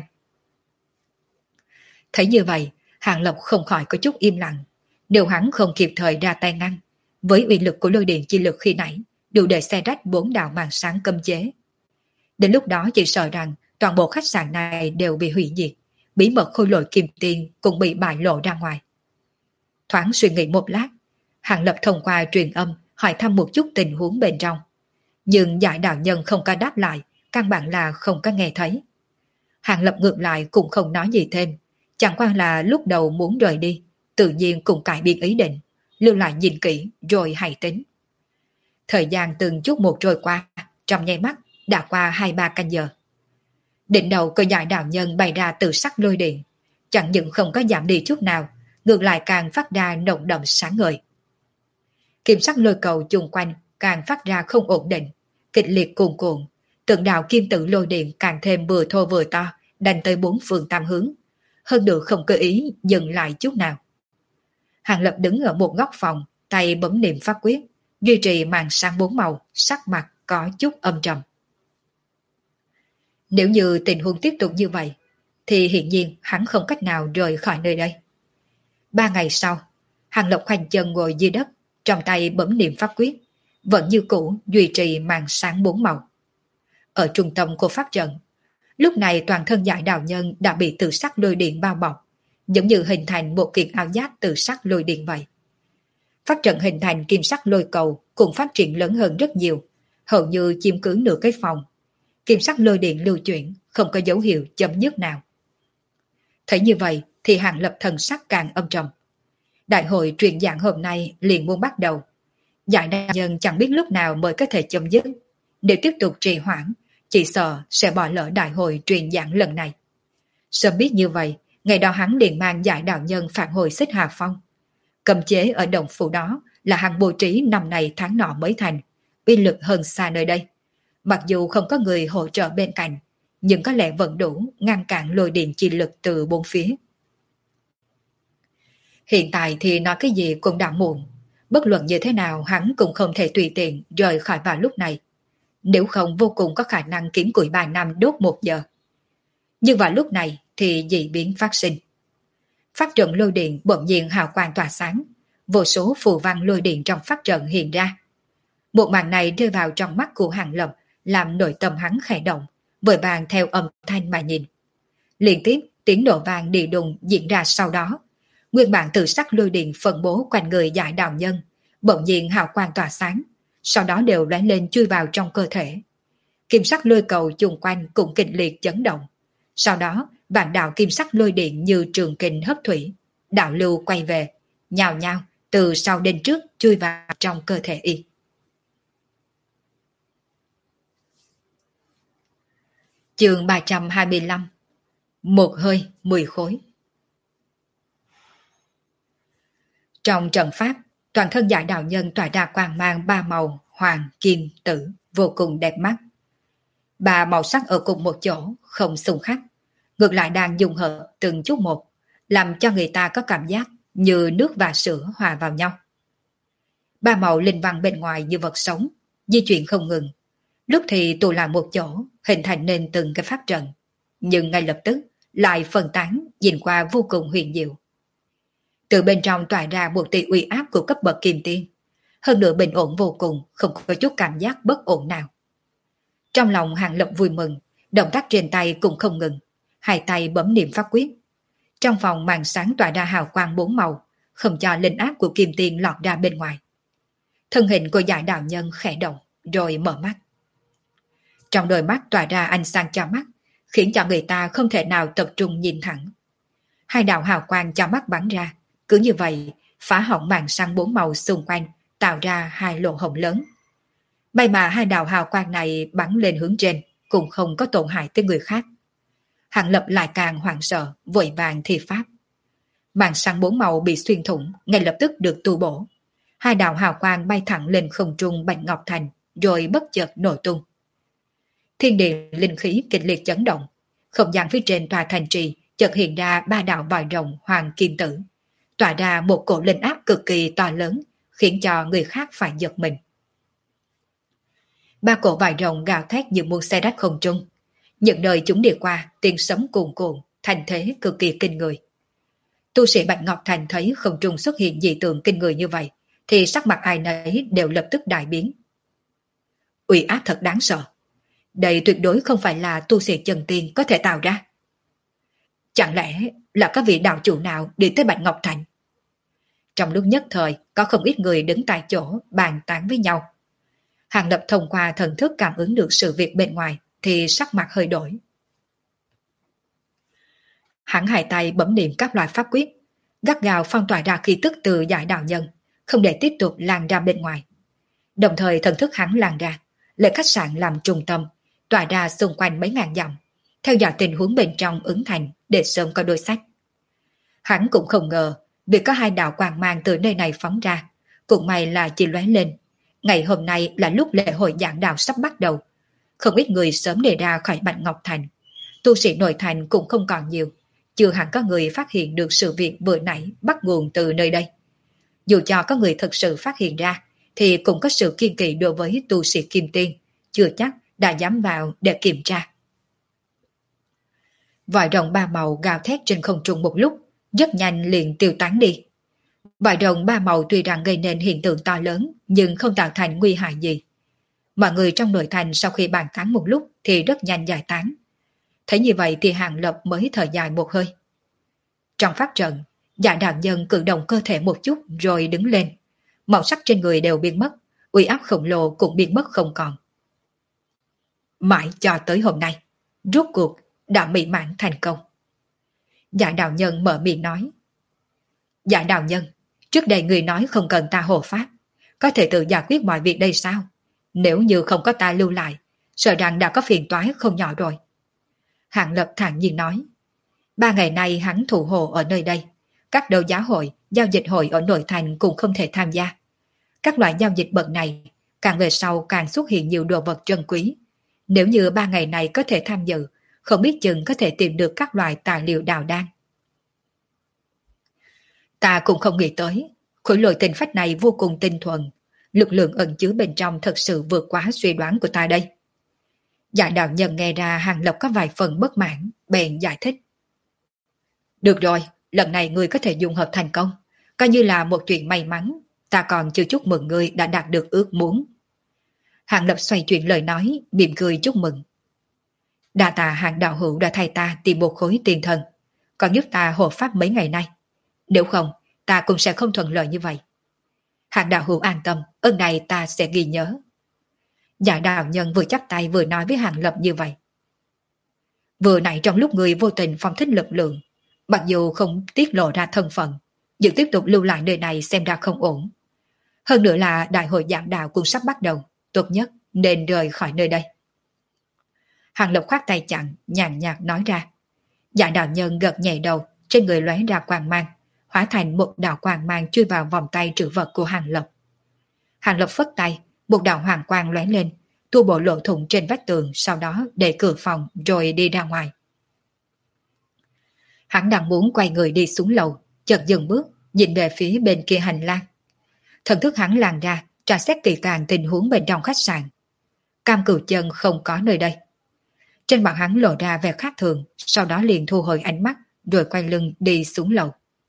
Thấy như vậy, Hàng Lập không khỏi có chút im lặng. Nếu hắn không kịp thời ra tay ngăn, với uy lực của lôi điện chi lực khi nãy, đủ để xé rách bốn đạo màn sáng cấm chế. Đến lúc đó chỉ sợ rằng toàn bộ khách sạn này đều bị hủy diệt, bí mật khôi lỗi kim tiền cũng bị bại lộ ra ngoài. Thoáng suy nghĩ một lát, Hàng Lập thông qua truyền âm hỏi thăm một chút tình huống bên trong. Nhưng Giải Đạo Nhân không có đáp lại, căn bản là không có nghe thấy. Hàng Lập ngược lại cũng không nói gì thêm, chẳng qua là lúc đầu muốn rời đi, tự nhiên cũng cải biến ý định, lưu lại nhìn kỹ rồi hãy tính. Thời gian từng chút một trôi qua, trong nháy mắt đã qua 2-3 canh giờ. Đỉnh đầu của Giải Đạo Nhân bày ra từ sắc lôi điện, chẳng những không có giảm đi chút nào, ngược lại càng phát ra nồng đậm sáng ngời. Kim sắc lôi cầu chung quanh càng phát ra không ổn định, kịch liệt cuồn cuộn, từng đạo kim tự lôi điện càng thêm vừa thô vừa to, đánh tới bốn phương tam hướng, hơn nữa không cơ ý dừng lại chút nào. Hàng Lập đứng ở một góc phòng, tay bấm niệm pháp quyết, duy trì màn sáng bốn màu, sắc mặt có chút âm trầm. Nếu như tình huống tiếp tục như vậy, thì hiển nhiên hắn không cách nào rời khỏi nơi đây. 3 ngày sau, Hàng Lập khoanh chân ngồi dưới đất, trong tay bấm niệm pháp quyết, vẫn như cũ duy trì màn sáng bốn màu. Ở trung tâm của pháp trận, lúc này toàn thân Giải Đạo Nhân đã bị tự sắc lôi điện bao bọc, giống như hình thành một kiện áo giáp tự sắc lôi điện vậy. Pháp trận hình thành kim sắc lôi cầu cũng phát triển lớn hơn rất nhiều, hầu như chiếm cứ nửa cái phòng. Kim sắc lôi điện lưu chuyển, không có dấu hiệu chấm dứt nào. Thấy như vậy thì Hàng Lập thần sắc càng âm trầm. Đại hội truyền giảng hôm nay liền muốn bắt đầu. Giải Đạo Nhân chẳng biết lúc nào mới có thể chấm dứt. Nếu tiếp tục trì hoãn, chỉ sợ sẽ bỏ lỡ đại hội truyền giảng lần này. Sớm biết như vậy, ngày đó hắn liền mang Giải Đạo Nhân phản hồi Xích Hà Phong. Cầm chế ở động phủ đó là hàng bố trí năm này tháng nọ mới thành, uy lực hơn xa nơi đây. Mặc dù không có người hỗ trợ bên cạnh, nhưng có lẽ vẫn đủ ngăn cản lôi điện chi lực từ bốn phía. Hiện tại thì nói cái gì cũng đã muộn. Bất luận như thế nào hắn cũng không thể tùy tiện rời khỏi vào lúc này. Nếu không vô cùng có khả năng kiếm củi 3 năm đốt 1 giờ. Nhưng vào lúc này thì dị biến phát sinh. Pháp trận lôi điện bỗng nhiên hào quang tỏa sáng, vô số phù văn lôi điện trong pháp trận hiện ra. Một màn này rơi vào trong mắt của Hàng Lập, làm nội tâm hắn khẽ động, vội vàng theo âm thanh mà nhìn. Liên tiếp tiếng nổ vang đi đùng diễn ra sau đó. Nguyên bản tự sắc lôi điện phân bố quanh người Giải Đạo Nhân, bỗng nhiên hào quang tỏa sáng, sau đó đều lóe lên chui vào trong cơ thể. Kim sắc lôi cầu chung quanh cũng kịch liệt chấn động. Sau đó, vạn đạo kim sắc lôi điện như trường kình hấp thủy, đạo lưu quay về, nhào nhào từ sau đến trước chui vào trong cơ thể y. Chương 325. Một hơi 10 khối. Trong trận pháp, toàn thân Giải đạo nhân tỏa ra quang mang ba màu hoàng, kim, tử, vô cùng đẹp mắt. Ba màu sắc ở cùng một chỗ, không xung khắc, ngược lại đang dung hợp từng chút một, làm cho người ta có cảm giác như nước và sữa hòa vào nhau. Ba màu linh văn bên ngoài như vật sống, di chuyển không ngừng, lúc thì tụ lại một chỗ, hình thành nên từng cái pháp trận, nhưng ngay lập tức lại phân tán, nhìn qua vô cùng huyền diệu. Từ bên trong tỏa ra một tia uy áp của cấp bậc kim tiên, hơn nữa bình ổn vô cùng, không có chút cảm giác bất ổn nào. Trong lòng Hàng Lập vui mừng, động tác trên tay cũng không ngừng, hai tay bấm niệm pháp quyết. Trong phòng màn sáng tỏa ra hào quang bốn màu, không cho linh áp của kim tiên lọt ra bên ngoài. Thân hình của Giải đạo nhân khẽ động, rồi mở mắt. Trong đôi mắt tỏa ra ánh sáng cho mắt, khiến cho người ta không thể nào tập trung nhìn thẳng. Hai đạo hào quang cho mắt bắn ra, cứ như vậy phá hỏng màn sáng bốn màu xung quanh, tạo ra hai lỗ hổng lớn. May mà hai đạo hào quang này bắn lên hướng trên, cũng không có tổn hại tới người khác. Hàng Lập lại càng hoảng sợ, vội vàng thi pháp. Màn sáng bốn màu bị xuyên thủng, ngay lập tức được tu bổ. Hai đạo hào quang bay thẳng lên không trung Bạch Ngọc Thành, rồi bất chợt nổ tung. Thiên địa linh khí kịch liệt chấn động, không gian phía trên tòa thành trì chợt hiện ra ba đạo vòi rồng hoàng kim tử, tỏa ra một cổ linh áp cực kỳ to lớn, khiến cho người khác phải giật mình. Ba cổ vòi rồng gào thét như một xe rách không trung, những nơi chúng đi qua tiếng sấm cuồn cuộn, thành thế cực kỳ kinh người. Tu sĩ Bạch Ngọc Thành thấy không trung xuất hiện dị tượng kinh người như vậy, thì sắc mặt ai nấy đều lập tức đại biến. Uy áp thật đáng sợ. Đây tuyệt đối không phải là tu sĩ chân tiên có thể tạo ra. Chẳng lẽ là các vị đạo chủ nào đi tới Bạch Ngọc Thành? Trong lúc nhất thời, có không ít người đứng tại chỗ bàn tán với nhau. Hàng Lập thông qua thần thức cảm ứng được sự việc bên ngoài, thì sắc mặt hơi đổi. Hắn hai tay bấm niệm các loại pháp quyết, gắt gao phong tỏa ra khí tức từ Giải đạo nhân, không để tiếp tục lan ra bên ngoài. Đồng thời thần thức hắn lan ra, lấy khách sạn làm trung tâm, tỏa ra xung quanh mấy ngàn dặm, theo dõi tình huống bên trong ứng thành để sớm có đối sách. Hắn cũng không ngờ, việc có hai đạo quang mang từ nơi này phóng ra, cũng may là chỉ lóe lên. Ngày hôm nay là lúc lễ hội giảng đạo sắp bắt đầu, không ít người sớm đề ra khỏi Bạch Ngọc Thành. Tu sĩ nội thành cũng không còn nhiều, chưa hẳn có người phát hiện được sự việc vừa nãy bắt nguồn từ nơi đây. Dù cho có người thực sự phát hiện ra, thì cũng có sự kiên kỵ đối với tu sĩ kim tiên, chưa chắc đã dám vào để kiểm tra. Vòi rồng ba màu gào thét trên không trung một lúc, rất nhanh liền tiêu tán đi. Vòi rồng ba màu tuy rằng gây nên hiện tượng to lớn, nhưng không tạo thành nguy hại gì. Mọi người trong nội thành sau khi bàn tán một lúc thì rất nhanh giải tán. Thấy như vậy thì Hàng Lập mới thở dài một hơi. Trong pháp trận, Dạ đạo nhân cử động cơ thể một chút rồi đứng lên. Màu sắc trên người đều biến mất, uy áp khổng lồ cũng biến mất không còn. Mãi cho tới hôm nay, rốt cuộc đã mỹ mãn thành công. Dạ đạo nhân mở miệng nói. Dạ đạo nhân, trước đây người nói không cần ta hộ pháp, có thể tự giải quyết mọi việc đây sao? Nếu như không có ta lưu lại, sợ rằng đã có phiền toái không nhỏ rồi. Hạng Lập thản nhiên nói. 3 ngày nay hắn thụ hộ ở nơi đây, các đấu giá hội, giao dịch hội ở nội thành cũng không thể tham gia. Các loại giao dịch bậc này, càng về sau càng xuất hiện nhiều đồ vật trân quý. Nếu như 3 ngày này có thể tham dự, không biết chừng có thể tìm được các loại tài liệu đào đan. Ta cũng không nghĩ tới, khối lôi tinh phách này vô cùng tinh thuần, lực lượng ẩn chứa bên trong thật sự vượt quá suy đoán của ta đây. Dạ đạo nhân nghe ra Hàng Lập có vài phần bất mãn, bèn giải thích. Được rồi, lần này ngươi có thể dùng hợp thành công, coi như là một chuyện may mắn, ta còn chưa chúc mừng ngươi đã đạt được ước muốn. Hàng Lập xoay chuyển lời nói, mỉm cười chúc mừng. Đa tạ Hàng đạo hữu đã thay ta tìm một khối tiền thần, còn giúp ta hộ pháp mấy ngày nay. Nếu không, ta cũng sẽ không thuận lợi như vậy. Hàng đạo hữu an tâm, ơn này ta sẽ ghi nhớ. Dạ đạo nhân vừa chắp tay vừa nói với Hàng Lập như vậy. Vừa nãy trong lúc người vô tình phong thích lực lượng, mặc dù không tiết lộ ra thân phận, nhưng tiếp tục lưu lại nơi này xem ra không ổn. Hơn nữa là đại hội giảng đạo cũng sắp bắt đầu, tốt nhất nên rời khỏi nơi đây. Hàng Lập khoát tay chặn, nhàn nhạt nói ra. Dạ đạo nhân gật nhẹ đầu, trên người lóe ra quang mang, hóa thành một đạo quang mang chui vào vòng tay trữ vật của Hàng Lập. Hàng Lập phất tay, một đạo hoàng quang lóe lên, tu bộ lỗ thủng trên vách tường, sau đó để cửa phòng rồi đi ra ngoài. Hắn đang muốn quay người đi xuống lầu, chợt dừng bước, nhìn về phía bên kia hành lang. Thần thức hắn làn ra, tra xét kỹ càng tình huống bên trong khách sạn. Cam Cửu Chân không có nơi đây. Trên mặt hắn lộ ra vẻ khác thường, sau đó liền thu hồi ánh mắt, rồi quay lưng đi xuống lầu.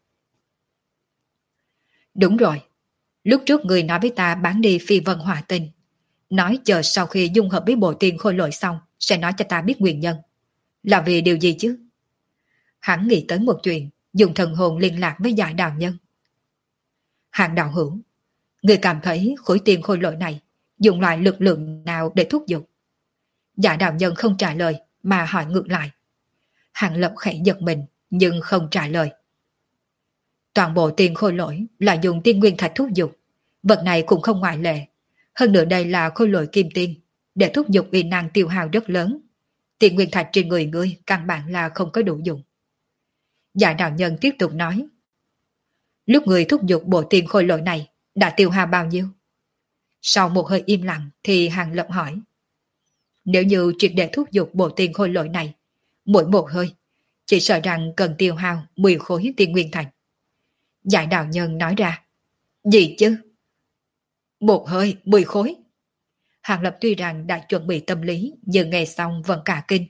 Đúng rồi, lúc trước người nói với ta bán đi phi vân hỏa tinh, nói chờ sau khi dung hợp với bộ tiên khôi lỗi xong sẽ nói cho ta biết nguyên nhân. Là vì điều gì chứ? Hắn nghĩ tới một chuyện, dùng thần hồn liên lạc với Giải đạo nhân. Hạng đạo hữu, người cảm thấy khối tiên khôi lỗi này dùng loại lực lượng nào để thúc giục? Giải đạo nhân không trả lời mà hỏi ngược lại. Hạng Lập khẽ giật mình nhưng không trả lời. Toàn bộ tiên khôi lỗi là dùng tiên nguyên thạch thúc giục, vật này cũng không ngoại lệ. Hơn nữa đây là khôi lỗi kim tiên, để thúc giục uy năng tiêu hao rất lớn. Tiên nguyên thạch trên người ngươi căn bản là không có đủ dùng. Giải đạo nhân tiếp tục nói. Lúc người thúc giục bộ tiên khôi lỗi này đã tiêu hao bao nhiêu? Sau một hơi im lặng thì Hàng Lập hỏi. Nếu như triệt để thúc giục bộ tiên khôi lỗi này, mỗi một hơi, chỉ sợ rằng cần tiêu hao 10 khối tiên nguyên thạch. Giải đạo nhân nói ra. Gì chứ? Một hơi 10 khối. Hàng Lập tuy rằng đã chuẩn bị tâm lý, nhưng nghe xong vẫn cả kinh.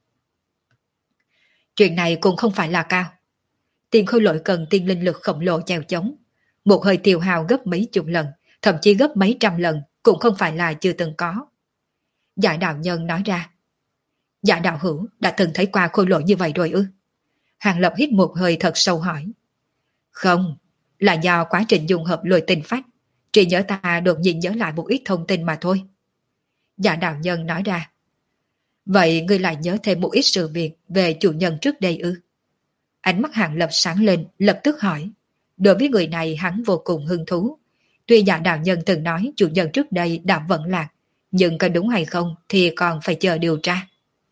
Chuyện này cũng không phải là cao. Tiên khôi lỗi cần tiên linh lực khổng lồ chèo chống. Một hơi tiêu hao gấp mấy chục lần, thậm chí gấp mấy trăm lần, cũng không phải là chưa từng có. Giải đạo nhân nói ra. Giải đạo hữu đã từng thấy qua khôi lỗi như vậy rồi ư? Hàng Lập hít một hơi thật sâu hỏi. Không, là do quá trình dung hợp lôi tinh phách, trí nhớ ta đột nhiên nhớ lại một ít thông tin mà thôi. Giả đạo nhân nói ra. Vậy ngươi lại nhớ thêm một ít sự việc về chủ nhân trước đây ư? Ánh mắt Hàng Lập sáng lên, lập tức hỏi. Đối với người này hắn vô cùng hứng thú. Tuy giả đạo nhân từng nói chủ nhân trước đây đã vận lạc, nhưng có đúng hay không thì còn phải chờ điều tra.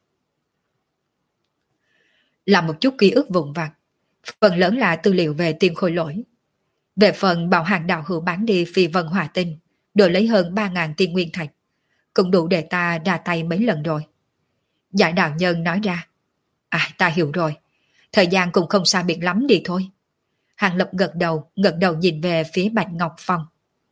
Là một chút ký ức vụn vặt, phần lớn là tư liệu về tiên khôi lỗi. Về phần bảo Hàng đạo hữu bán đi phi vân hỏa tinh, đổi lấy hơn 3.000 tiên nguyên thạch, cũng đủ để ta ra tay mấy lần rồi. Giải đạo nhân nói ra. Ta hiểu rồi, thời gian cũng không xa biệt lắm đi thôi. Hàng Lập gật đầu nhìn về phía Bạch Ngọc Phong.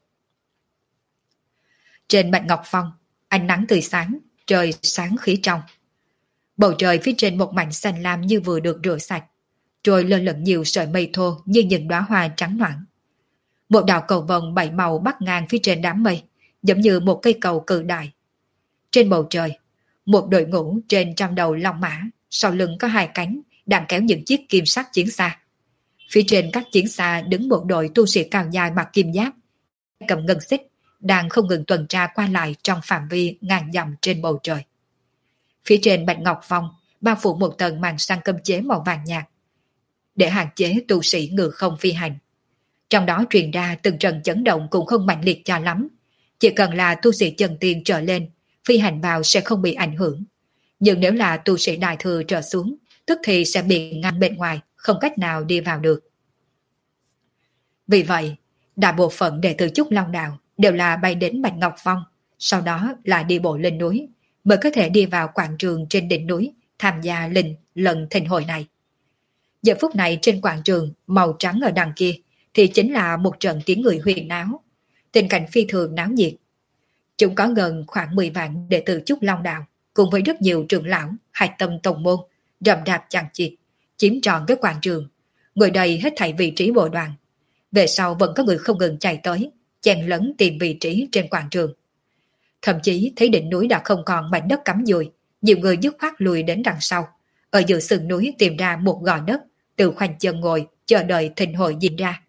Trên Bạch Ngọc Phong, ánh nắng tươi sáng, trời sáng khí trong. Bầu trời phía trên một mảnh xanh lam như vừa được rửa sạch, rồi lơ lửng nhiều sợi mây thô như những đóa hoa trắng noãn. Một đạo cầu vồng bảy màu bắc ngang phía trên đám mây, giống như một cây cầu cự đại. Trên bầu trời, một đội ngũ trên trăm đầu long mã, sau lưng có hai cánh, đang kéo những chiếc kim sắc chiến xa. Phía trên các chiến xa đứng một đội tu sĩ cao dài mặc kim giáp, cầm ngân xích, đang không ngừng tuần tra qua lại trong phạm vi ngàn dặm trên bầu trời. Phía trên Bạch Ngọc Phong bao phủ một tầng màn săn cấm chế màu vàng nhạt, để hạn chế tu sĩ ngự không phi hành. Trong đó truyền ra từng trận chấn động cũng không mạnh liệt cho lắm. Chỉ cần là tu sĩ chân tiên trở lên, phi hành vào sẽ không bị ảnh hưởng. Nhưng nếu là tu sĩ đại thừa trở xuống, tức thì sẽ bị ngăn bên ngoài, không cách nào đi vào được. Vì vậy, đại bộ phận đệ tử Trúc Long Đạo đều là bay đến Bạch Ngọc Phong, sau đó là đi bộ lên núi, mới có thể đi vào quảng trường trên đỉnh núi tham gia lần thịnh hội này. Giờ phút này trên quảng trường màu trắng ở đằng kia thì chính là một trận tiếng người huyên náo, tình cảnh phi thường náo nhiệt. Chúng có gần khoảng 10 vạn đệ tử Trúc Long Đạo cùng với rất nhiều trưởng lão, hạch tâm tông môn, rậm rạp chằng chịt, chiếm trọn cái quảng trường, ngồi đầy hết thảy vị trí bộ đoàn. Về sau vẫn có người không ngừng chạy tới, chen lấn tìm vị trí trên quảng trường. Thậm chí thấy đỉnh núi đã không còn mảnh đất cắm dùi, nhiều người dứt khoát lùi đến đằng sau, ở giữa sườn núi tìm ra một gò đất, tự khoanh chân ngồi chờ đợi thịnh hội diễn ra.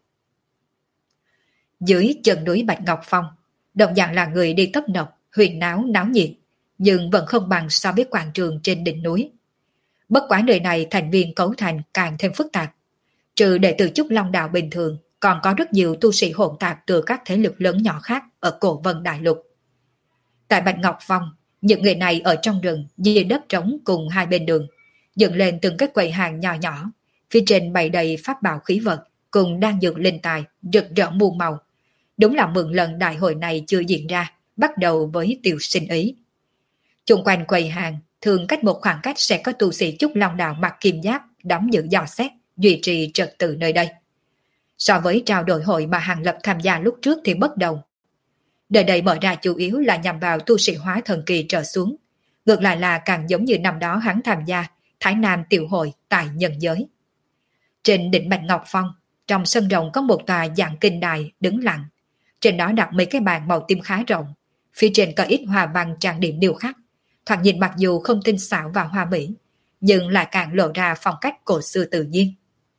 Dưới chân núi Bạch Ngọc Phong, đồng dạng là người đi tấp nập, huyền náo náo nhiệt, nhưng vẫn không bằng so với quảng trường trên đỉnh núi. Bất quá nơi này thành viên cấu thành càng thêm phức tạp. Trừ đệ tử Trúc Long Đạo bình thường, còn có rất nhiều tu sĩ hỗn tạp từ các thế lực lớn nhỏ khác ở Cổ Vân Đại Lục. Tại Bạch Ngọc Phong, những người này ở trong rừng, dưới đất trống cùng hai bên đường, dựng lên từng cái quầy hàng nhỏ nhỏ, phía trên bày đầy pháp bảo khí vật, cùng đang dược linh tài, rực rỡ muôn màu. Đúng là mừng lần đại hội này chưa diễn ra, bắt đầu với Tiêu Sinh ý. Chung quanh quầy hàng, thường cách một khoảng cách sẽ có tu sĩ Trúc Long Đạo mặc kim giáp, đóng giữ dò xét, duy trì trật tự nơi đây. So với trao đổi hội mà Hàng Lập tham gia lúc trước thì bất đồng. Đời đây mở ra chủ yếu là nhằm vào tu sĩ hóa thần kỳ trở xuống. Ngược lại là càng giống như năm đó hắn tham gia Thái Nam tiểu hội tại nhân giới. Trên đỉnh Bạch Ngọc Phong, trong sân rộng có một tòa dạng kinh đài đứng lặng. Trên đó đặt mấy cái bàn màu tím khá rộng. Phía trên có ít hoa văn trang điểm điêu khắc. Thoạt nhìn mặc dù không tinh xảo và hoa mỹ, nhưng lại càng lộ ra phong cách cổ xưa tự nhiên.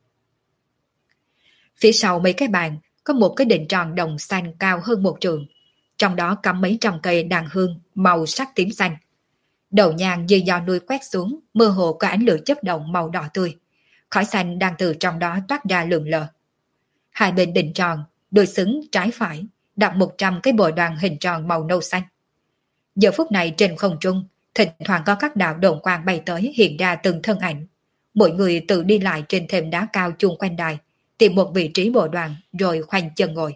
Phía sau mấy cái bàn có một cái đỉnh tròn đồng xanh cao hơn một trượng. Trong đó cắm mấy trăm cây đàn hương màu sắc tím xanh. Đầu nhang như gió núi quét xuống, mơ hồ có ánh lửa chớp động màu đỏ tươi. Khói xanh đang từ trong đó toát ra lượn lờ. Hai bên đỉnh tròn, đôi xứng trái phải, đặt 100 cái bồ đoàn hình tròn màu nâu xanh. Giờ phút này trên không trung, thỉnh thoảng có các đạo độn quang bay tới hiện ra từng thân ảnh. Mỗi người tự đi lại trên thềm đá cao chung quanh đài, tìm một vị trí bồ đoàn rồi khoanh chân ngồi.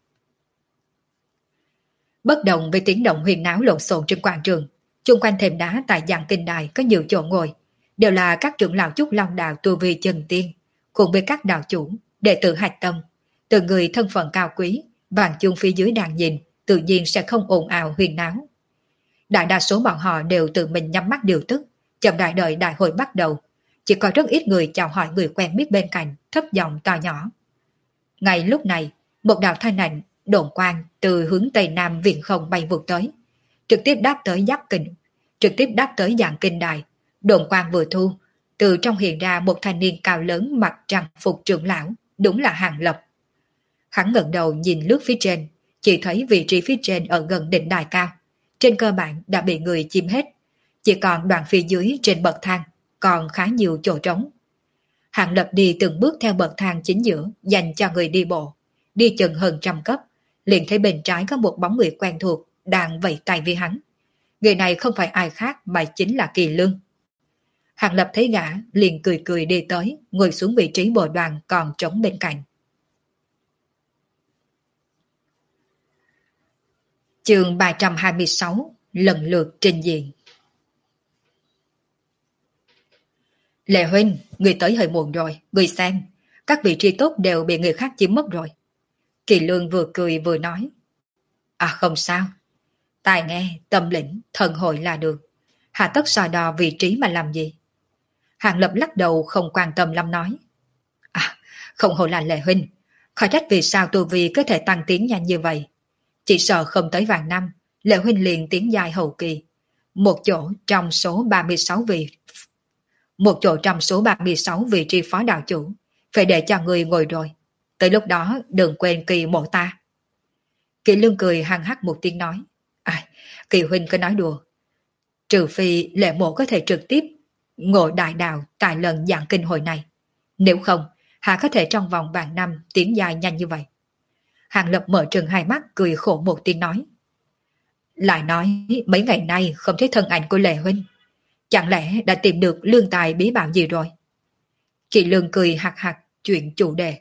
Bất đồng với tiếng động huyền náo lộn xộn trên quảng trường, chung quanh thềm đá tại dạng kinh đài có nhiều chỗ ngồi, đều là các trưởng lão Trúc Long Đạo tu vi chân tiên, cùng với các đạo chủ, đệ tử hạch tâm, từ người thân phận cao quý, vàng chung phía dưới đàn nhìn, tự nhiên sẽ không ồn ào huyền náo. Đại đa số bọn họ đều tự mình nhắm mắt điều tức, chậm đợi đợi đại hội bắt đầu, chỉ có rất ít người chào hỏi người quen biết bên cạnh, thấp giọng to nhỏ. Ngay lúc này, một đạo thanh ảnh độn quang từ hướng tây nam viện không bay vụt tới, trực tiếp đáp tới dạng kinh đài. Độn quang vừa thu, từ trong hiện ra một thanh niên cao lớn mặc trang phục trưởng lão, đúng là Hàng Lập. Hắn ngẩng đầu nhìn lướt phía trên, chỉ thấy vị trí phía trên ở gần đỉnh đài cao, trên cơ bản đã bị người chiếm hết, chỉ còn đoạn phía dưới trên bậc thang còn khá nhiều chỗ trống. Hàng Lập đi từng bước theo bậc thang chính giữa dành cho người đi bộ, đi chừng hơn 100 cấp, liền thấy bên trái có một bóng người quen thuộc đang vẫy tay với hắn. Người này không phải ai khác mà chính là Kỳ Lương. Hàng Lập thấy gã liền cười cười đi tới, ngồi xuống vị trí bồ đoàn còn trống bên cạnh. Chương 326 lần lượt trình diện. Lệ huynh, người tới hơi muộn rồi, người xem, các vị trí tốt đều bị người khác chiếm mất rồi. Kỳ Lương vừa cười vừa nói. À không sao, tài nghe, tâm lĩnh, thần hội là được. Hà tất so đo vị trí mà làm gì? Hàng Lập lắc đầu không quan tâm lắm nói. À, không hồ là Lệ huynh, khỏi trách vì sao tu vi có thể tăng tiến nhanh như vậy. Chỉ sợ không tới vài năm, Lệ huynh liền tiến giai hậu kỳ. Một chỗ trong số 36 vị trí phó đạo chủ, phải để cho người ngồi rồi. Tới lúc đó đừng quên Kỳ mộ ta. Kỳ Lương cười hăng hắc một tiếng nói. À, Kỳ huynh cứ nói đùa. Trừ phi Lệ mộ có thể trực tiếp ngộ đại đạo tại lần giảng kinh hội này. Nếu không, hạ có thể trong vòng vạn năm tiến dài nhanh như vậy. Hàng Lập mở trừng hai mắt cười khổ một tiếng nói. Lại nói mấy ngày nay không thấy thân ảnh của Lệ huynh. Chẳng lẽ đã tìm được lương tài bí bảo gì rồi? Kỳ Lương cười hạc hạc chuyện chủ đề.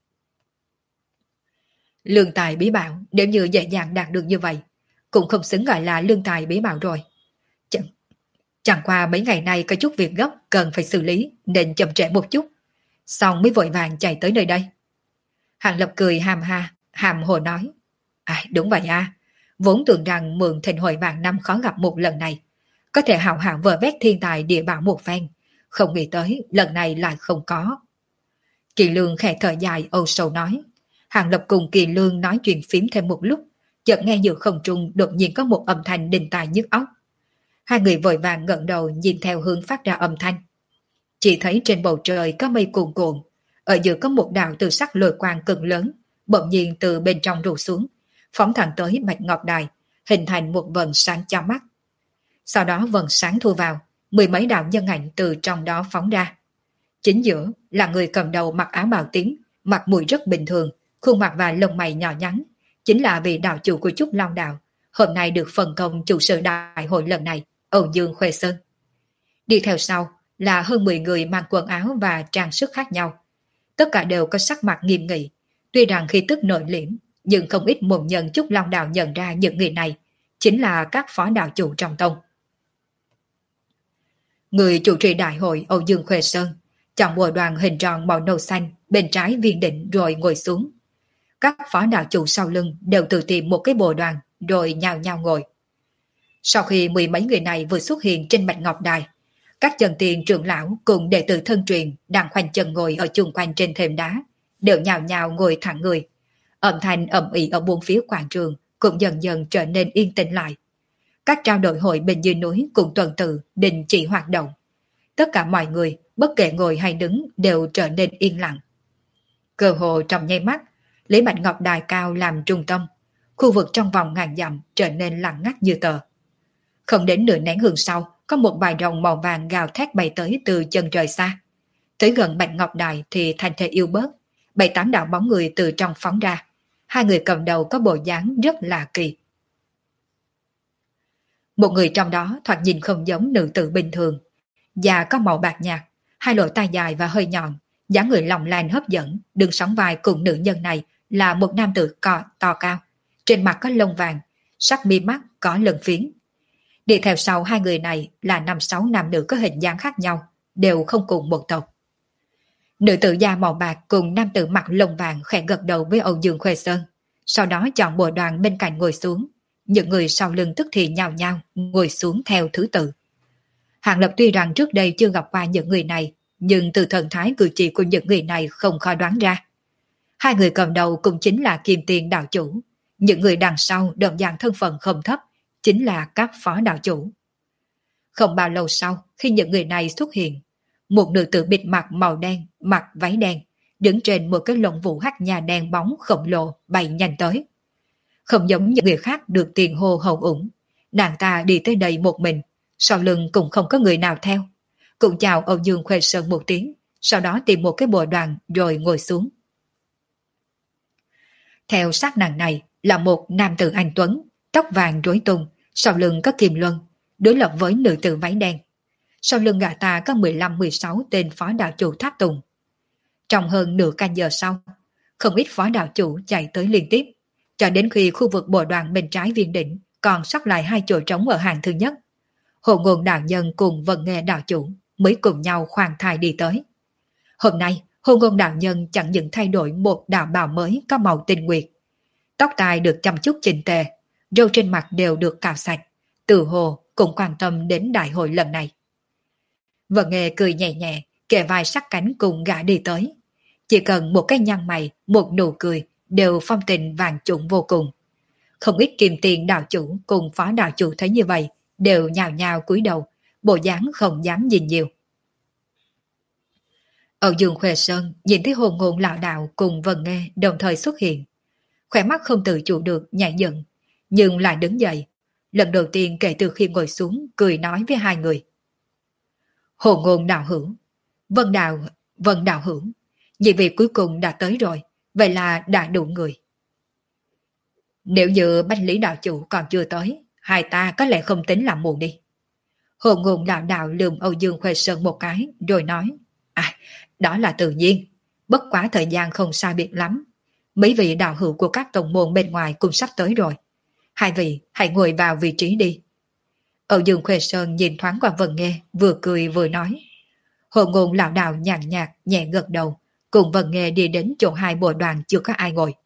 Lương tài bí bảo nếu như dễ dàng đạt được như vậy, cũng không xứng gọi là lương tài bí bảo rồi. Chẳng qua mấy ngày nay có chút việc gấp cần phải xử lý nên chậm trễ một chút, xong mới vội vàng chạy tới nơi đây. Hàng Lập cười hàm hồ nói. À đúng vậy à, vốn tưởng rằng mượn thịnh hội vàng năm khó gặp một lần này, có thể hào hào vơ vét thiên tài địa bảo một phen, không nghĩ tới lần này lại không có. Kỳ Lương khẽ thở dài âu sầu nói. Hàng Lập cùng Kỳ Lương nói chuyện phím thêm một lúc, chợt nghe giữa không trung đột nhiên có một âm thanh đinh tai nhức óc. Hai người vội vàng ngẩng đầu nhìn theo hướng phát ra âm thanh. Chỉ thấy trên bầu trời có mây cuồn cuộn, ở giữa có một đạo từ sắc lôi quang cực lớn, bỗng nhiên từ bên trong rủ xuống, phóng thẳng tới Bạch Ngọc Đài, hình thành một vầng sáng chói mắt. Sau đó vầng sáng thu vào, 10 mấy đạo nhân ảnh từ trong đó phóng ra. Chính giữa là người cầm đầu mặc áo bào tím, mặt mũi rất bình thường, khuôn mặt và lông mày nhỏ nhắn, chính là vị đạo chủ của Trúc Long Đạo, hôm nay được phân công chủ sự đại hội lần này, Âu Dương Khuê Sơn. Đi theo sau là hơn 10 người mang quần áo và trang sức khác nhau. Tất cả đều có sắc mặt nghiêm nghị, tuy rằng khí tức nội liễm, nhưng không ít môn nhân Trúc Long Đạo nhận ra những người này chính là các phó đạo chủ trong tông. Người chủ trì đại hội Âu Dương Khuê Sơn chọn bộ đoàn hình tròn màu nâu xanh bên trái viên đỉnh rồi ngồi xuống. Các phó đạo chủ sau lưng đều tự tìm một cái bộ đoàn rồi nhào nhào ngồi. Sau khi mười mấy người này vừa xuất hiện trên Bạch Ngọc Đài, các chân tiền trưởng lão cùng đệ tử thân truyền đang khoanh chân ngồi ở chung quanh trên thềm đá đều nhào nhào ngồi thẳng người. Âm thanh ầm ĩ ở buôn phía quảng trường cũng dần dần trở nên yên tĩnh lại. Các trao đổi hội bên dưới núi cũng tuần tự đình chỉ hoạt động. Tất cả mọi người, bất kể ngồi hay đứng, đều trở nên yên lặng. Cơ hồ trong nháy mắt, lấy Bạch Ngọc Đài cao làm trung tâm, khu vực trong vòng ngàn dặm trở nên lặng ngắt như tờ. Không đến nửa nén hương sau, có một vài rồng màu vàng gào thét bay tới từ chân trời xa. Tới gần Bạch Ngọc Đài thì thành thể yêu bớt, 7-8 đạo bóng người từ trong phóng ra. Hai người cầm đầu có bộ dáng rất lạ kỳ. Một người trong đó thoạt nhìn không giống nữ tử bình thường, da có màu bạc nhạt, hai lỗ tai dài và hơi nhọn, dáng người lòng lành hấp dẫn. Đứng sóng vai cùng nữ nhân này là một nam tử to cao, trên mặt có lông vàng, sắc mi mắt có lân phiến. Đi theo sau hai người này là 5-6 nam nữ có hình dáng khác nhau, đều không cùng một tộc. Nữ tử da màu bạc cùng nam tử mặt lông vàng khẽ gật đầu với Âu Dương Khuê Sơn, sau đó chọn bộ đoàn bên cạnh ngồi xuống. Những người sau lưng tức thì nhào nhào ngồi xuống theo thứ tự. Hàng Lập tuy rằng trước đây chưa gặp qua những người này, nhưng từ thần thái cử chỉ của những người này không khó đoán ra. Hai người cầm đầu cũng chính là Kim Tiền đạo chủ, những người đằng sau đồng dạng thân phận không thấp, chính là các phó đạo chủ. Không bao lâu sau, khi những người này xuất hiện, một nữ tử bịt mặt màu đen, mặc váy đen, đứng trên một cái lồng vũ hắc nhà đen bóng khổng lồ bay nhanh tới. Không giống những người khác được tiền hô hậu ủng, nàng ta đi tới đây một mình, sau lưng cũng không có người nào theo. Cũng chào Âu Dương Khuê Sơn một tiếng, sau đó tìm một cái bộ đoàn rồi ngồi xuống. Theo sát nàng này là một nam tử anh tuấn, tóc vàng rối tung, sau lưng có kim luân, đối lập với nữ tử váy đen. Sau lưng gã ta có 15-16 tên phó đạo chủ tháp tùng. Trong hơn nửa canh giờ sau, không ít phó đạo chủ chạy tới liên tiếp, cho đến khi khu vực bộ đoàn bên trái viên đỉnh còn sót lại 2 chỗ trống ở hàng thứ nhất. Hồ Ngôn đạo nhân cùng Vân Nghe đạo chủ mới cùng nhau khoan thai đi tới. Hôm nay, Hồ Ngôn đạo nhân chẳng những thay đổi một đạo bào mới có màu tinh nguyệt. Tóc tai được chăm chút chỉnh tề, râu trên mặt đều được cạo sạch, từ hồ cũng quan tâm đến đại hội lần này. Vân Nghe cười nhẹ nhẹ, kề vai sát cánh cùng gã đi tới. Chỉ cần một cái nhăn mày, một nụ cười đều phong tình vàng trụng vô cùng. Không ít Kim Tiền đạo chủ cùng phó đạo chủ thấy như vậy, đều nhào nhào cúi đầu, bộ dáng không dám nhìn nhiều. Âu Dương Khuê Sơn nhìn thấy Hồ Ngôn lão đạo cùng Vân Nghe đồng thời xuất hiện, khỏe mắt không tự chủ được nhảy dựng, nhưng lại đứng dậy, lần đầu tiên kể từ khi ngồi xuống cười nói với hai người. Hồ Ngôn đạo hữu, Vân đạo hữu, nhị vị cuối cùng đã tới rồi, vậy là đã đủ người. Nếu như Bách Lý đạo chủ còn chưa tới, hai ta có lẽ không tính làm muộn đi. Hồ Ngôn đạo đạo lườm Âu Dương Khuê Sơn một cái, rồi nói, đó là tự nhiên, bất quá thời gian không sai biệt lắm. Mấy vị đạo hữu của các tông môn bên ngoài cũng sắp tới rồi. Hai vị hãy ngồi vào vị trí đi. Âu Dương Khuê Sơn nhìn thoáng qua Vân Nghe, vừa cười vừa nói. Hồ Ngôn lão đạo nhàn nhạt nhẹ gật đầu, cùng Vân Nghe đi đến chỗ hai bộ đoàn chưa có ai ngồi.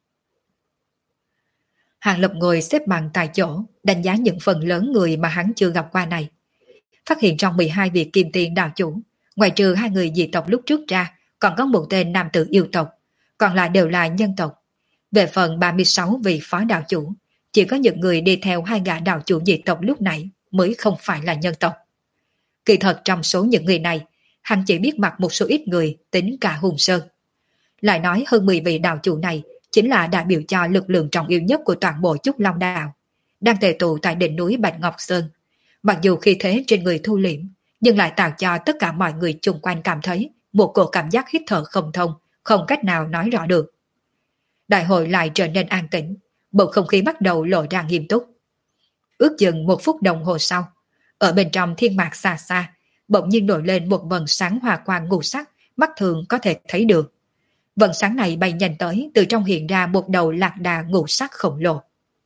Hàng Lập ngồi xếp bằng tại chỗ, đánh giá những phần lớn người mà hắn chưa gặp qua này. Phát hiện trong 12 vị Kim Tiền đạo chủ, ngoài trừ hai người dị tộc lúc trước ra, còn có một tên nam tử yêu tộc, còn lại đều là nhân tộc. Về phần 36 vị phó đạo chủ, chỉ có những người đi theo hai gã đạo chủ dị tộc lúc nãy mới không phải là nhân tộc. Kỳ thật trong số những người này, hắn chỉ biết mặt một số ít người tính cả Hùng Sơn. Lại nói hơn 10 vị đạo chủ này chính là đại biểu cho lực lượng trọng yếu nhất của toàn bộ Trúc Long Đạo, đang tề tụ tại đỉnh núi Bạch Ngọc Sơn. Mặc dù khi thế trên người thu liễm, nhưng lại tạo cho tất cả mọi người chung quanh cảm thấy một cổ cảm giác hít thở không thông, không cách nào nói rõ được. Đại hội lại trở nên an tĩnh, bầu không khí bắt đầu lộ ra nghiêm túc. Ước chừng 1 phút đồng hồ sau, ở bên trong thiên mạc xa xa, bỗng nhiên nổi lên một vầng sáng hòa quang ngũ sắc, mắt thường có thể thấy được, Vần sáng này bay nhanh tới, từ trong hiện ra một đầu lạc đà ngũ sắc khổng lồ.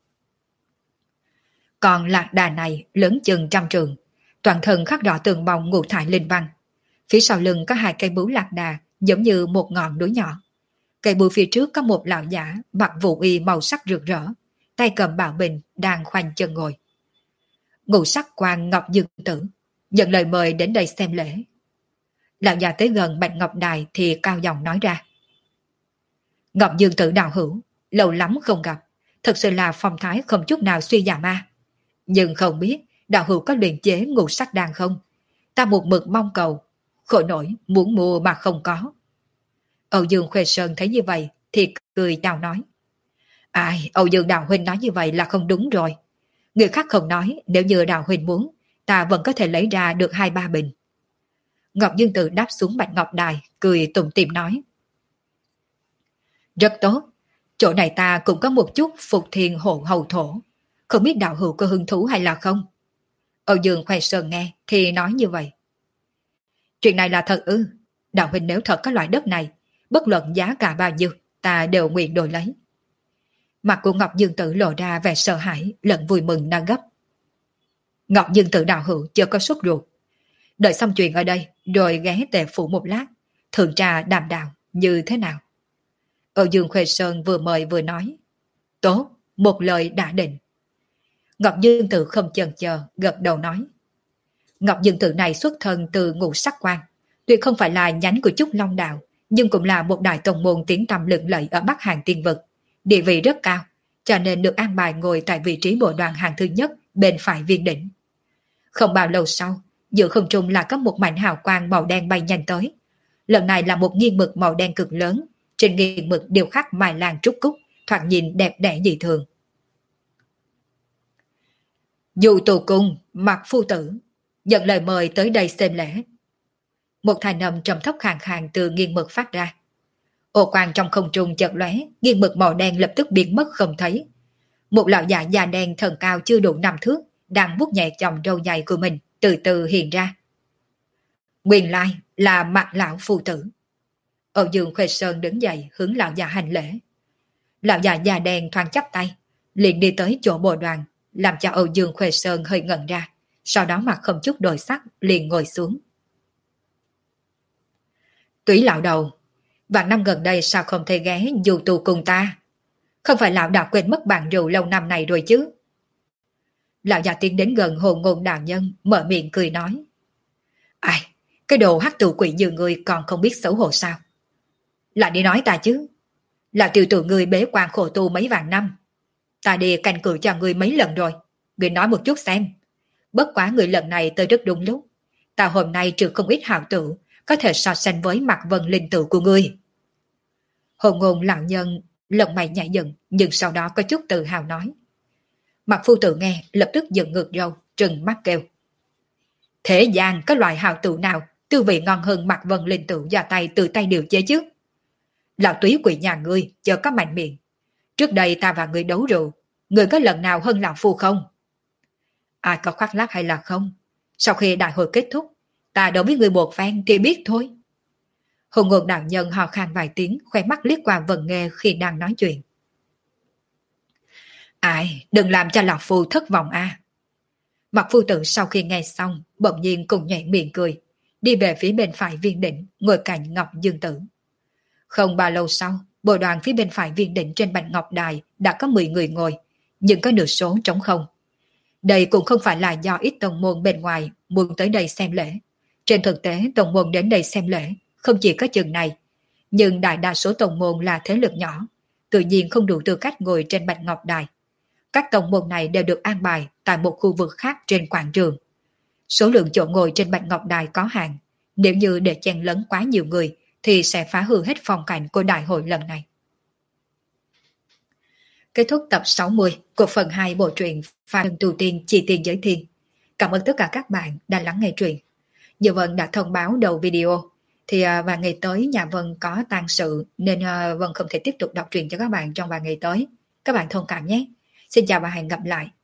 Còn lạc đà này lớn chừng 100 trượng, toàn thân khắc rõ tường bồng ngũ thải linh văn. Phía sau lưng có 2 cây bướu lạc đà giống như một ngọn núi nhỏ. Cây bướu phía trước có một lão giả mặc vũ y màu sắc rực rỡ, tay cầm bảo bình đang khoanh chân ngồi. Ngũ sắc quan Ngọc Dương Tử nhận lời mời đến đây xem lễ. Lão già tới gần Bạch Ngọc Đài thì cao giọng nói ra: Ngọc Dương Tử đạo hữu, lâu lắm không gặp, thật sự là phong thái không chút nào suy giảm a. Nhưng không biết đạo hữu có luyện chế ngũ sắc đan không? Ta một mực mong cầu, khổ nổi muốn mua mà không có. Âu Dương Khuê Sơn thấy như vậy thì cười chào nói: Ai, Âu Dương đạo huynh nói như vậy là không đúng rồi. Người khác không nói, nếu như đạo huynh muốn, ta vẫn có thể lấy ra được 2-3 bình. Ngọc Dương Tử đáp xuống Bạch Ngọc Đài, cười tủm tỉm nói: Rất tốt, chỗ này ta cũng có một chút phục thiên hộ hầu thổ, không biết đạo hữu có hứng thú hay là không? Âu Dương Khoe Sơn nghe thì nói như vậy. Chuyện này là thật ư? Đạo huynh nếu thật có loại đất này, bất luận giá cả bao nhiêu, ta đều nguyện đổi lấy. Mặt của Ngọc Dương Tử lộ ra vẻ sợ hãi lẫn vui mừng đang gấp. Ngọc Dương Tử đạo hữu chưa có sốt ruột, đợi xong chuyện ở đây rồi ghé Tề phủ một lát, thượng trà đàm đạo như thế nào? Âu Dương Khuê Sơn vừa mời vừa nói: Tốt, một lời đã định. Ngọc Dương Tử không chần chờ gật đầu nói: Ngọc Dương Tử này xuất thân từ Ngũ Sắc Quan, tuy không phải là nhánh của Trúc Long Đạo, nhưng cũng là một đại tông môn tiếng tăm lừng lẫy ở Bắc Hàng Tiên Vực, địa vị rất cao, cho nên được an bài ngồi tại vị trí bộ đoàn hàng thứ nhất bên phải viên đỉnh. Không bao lâu sau, giữa không trung là có một mảnh hào quang màu đen bay nhanh tới. Lần này là một nghiêng mực màu đen cực lớn, trên nghiêng mực điêu khắc mai lan trúc cúc, thoạt nhìn đẹp đẽ dị thường. Dù tù cung, Mạc phu tử, nhận lời mời tới đây xem lễ. Một thanh âm trầm thấp khàn khàn từ nghiêng mực phát ra. Ô quang trong không trung chợt lóe, nghiêng mực màu đen lập tức biến mất không thấy. Một lão già da đen thần cao chưa đủ 5 thước, đang vuốt nhẹ chòm râu dài của mình, từ từ hiện ra. Nguyên lai là Mạc lão phu tử. Âu Dương Khuê Sơn đứng dậy hướng lão già hành lễ. Lão già da đen thoáng chắp tay, liền đi tới chỗ bồ đoàn, làm cho Âu Dương Khuê Sơn hơi ngẩn ra, sau đó mặt không chút đổi sắc liền ngồi xuống. Túy lão đầu, vạn năm gần đây sao không thể ghé dù tù cùng ta? Không phải lão đã quên mất bàn rượu lâu năm này rồi chứ? Lão già tiến đến gần Hồ Ngôn đạo nhân, mở miệng cười nói: Ai, cái đồ hắc tù quỷ như người còn không biết xấu hổ sao? Lại đi nói ta chứ. Là tiểu tử người bế quan khổ tu mấy vạn năm. Ta đi canh cử cho người mấy lần rồi. Người nói một chút xem. Bất quá người lần này tới rất đúng lúc. Ta hôm nay trừ không ít hào tử, có thể so sánh với mặt vân linh tử của ngươi. Hồ Ngôn lão nhân lông mày nhảy dựng, nhưng sau đó có chút tự hào nói. Mặt phu tử nghe lập tức dựng ngược râu, trừng mắt kêu: Thế gian có loại hào tử nào tư vị ngon hơn mặt vân linh tử do tay tự tay điều chế chứ? Lão túy quỷ nhà ngươi chớ có mạnh miệng. Trước đây ta và ngươi đấu rượu, ngươi có lần nào hơn lão phu không? Ai có khoác lác hay là không? Sau khi đại hội kết thúc, ta đấu với ngươi một phen thì biết thôi. Hồ Ngôn đạo nhân hò khan vài tiếng, khoe mắt liếc qua Vân Nghê khi đang nói chuyện. Ai, đừng làm cho lão phu thất vọng a. Mặt phu tử sau khi nghe xong, bỗng nhiên cùng nhảy miệng cười, đi về phía bên phải viên đỉnh, ngồi cạnh Ngọc Dương Tử. Không bao lâu sau, bộ đoàn phía bên phải viên đỉnh trên Bạch Ngọc Đài đã có 10 người ngồi, nhưng có nửa số trống không. Đây cũng không phải là do ít tông môn bên ngoài muốn tới đây xem lễ. Trên thực tế, tông môn đến đây xem lễ không chỉ có chừng này, nhưng đại đa số tông môn là thế lực nhỏ, tự nhiên không đủ tư cách ngồi trên Bạch Ngọc Đài. Các tông môn này đều được an bài tại một khu vực khác trên quảng trường. Số lượng chỗ ngồi trên Bạch Ngọc Đài có hạn, nếu như để chen lấn quá nhiều người thì sẽ phá hư hết phong cảnh của đại hội lần này. Kết thúc tập 60 của phần 2 bộ truyện Phàm Trần Tu Tiên Chi Tiên Giới Thiên. Cảm ơn tất cả các bạn đã lắng nghe truyện. Như Vân đã thông báo đầu video thì vài ngày tới nhà Vân có tang sự nên Vân không thể tiếp tục đọc truyện cho các bạn trong vài ngày tới. Các bạn thông cảm nhé. Xin chào và hẹn gặp lại.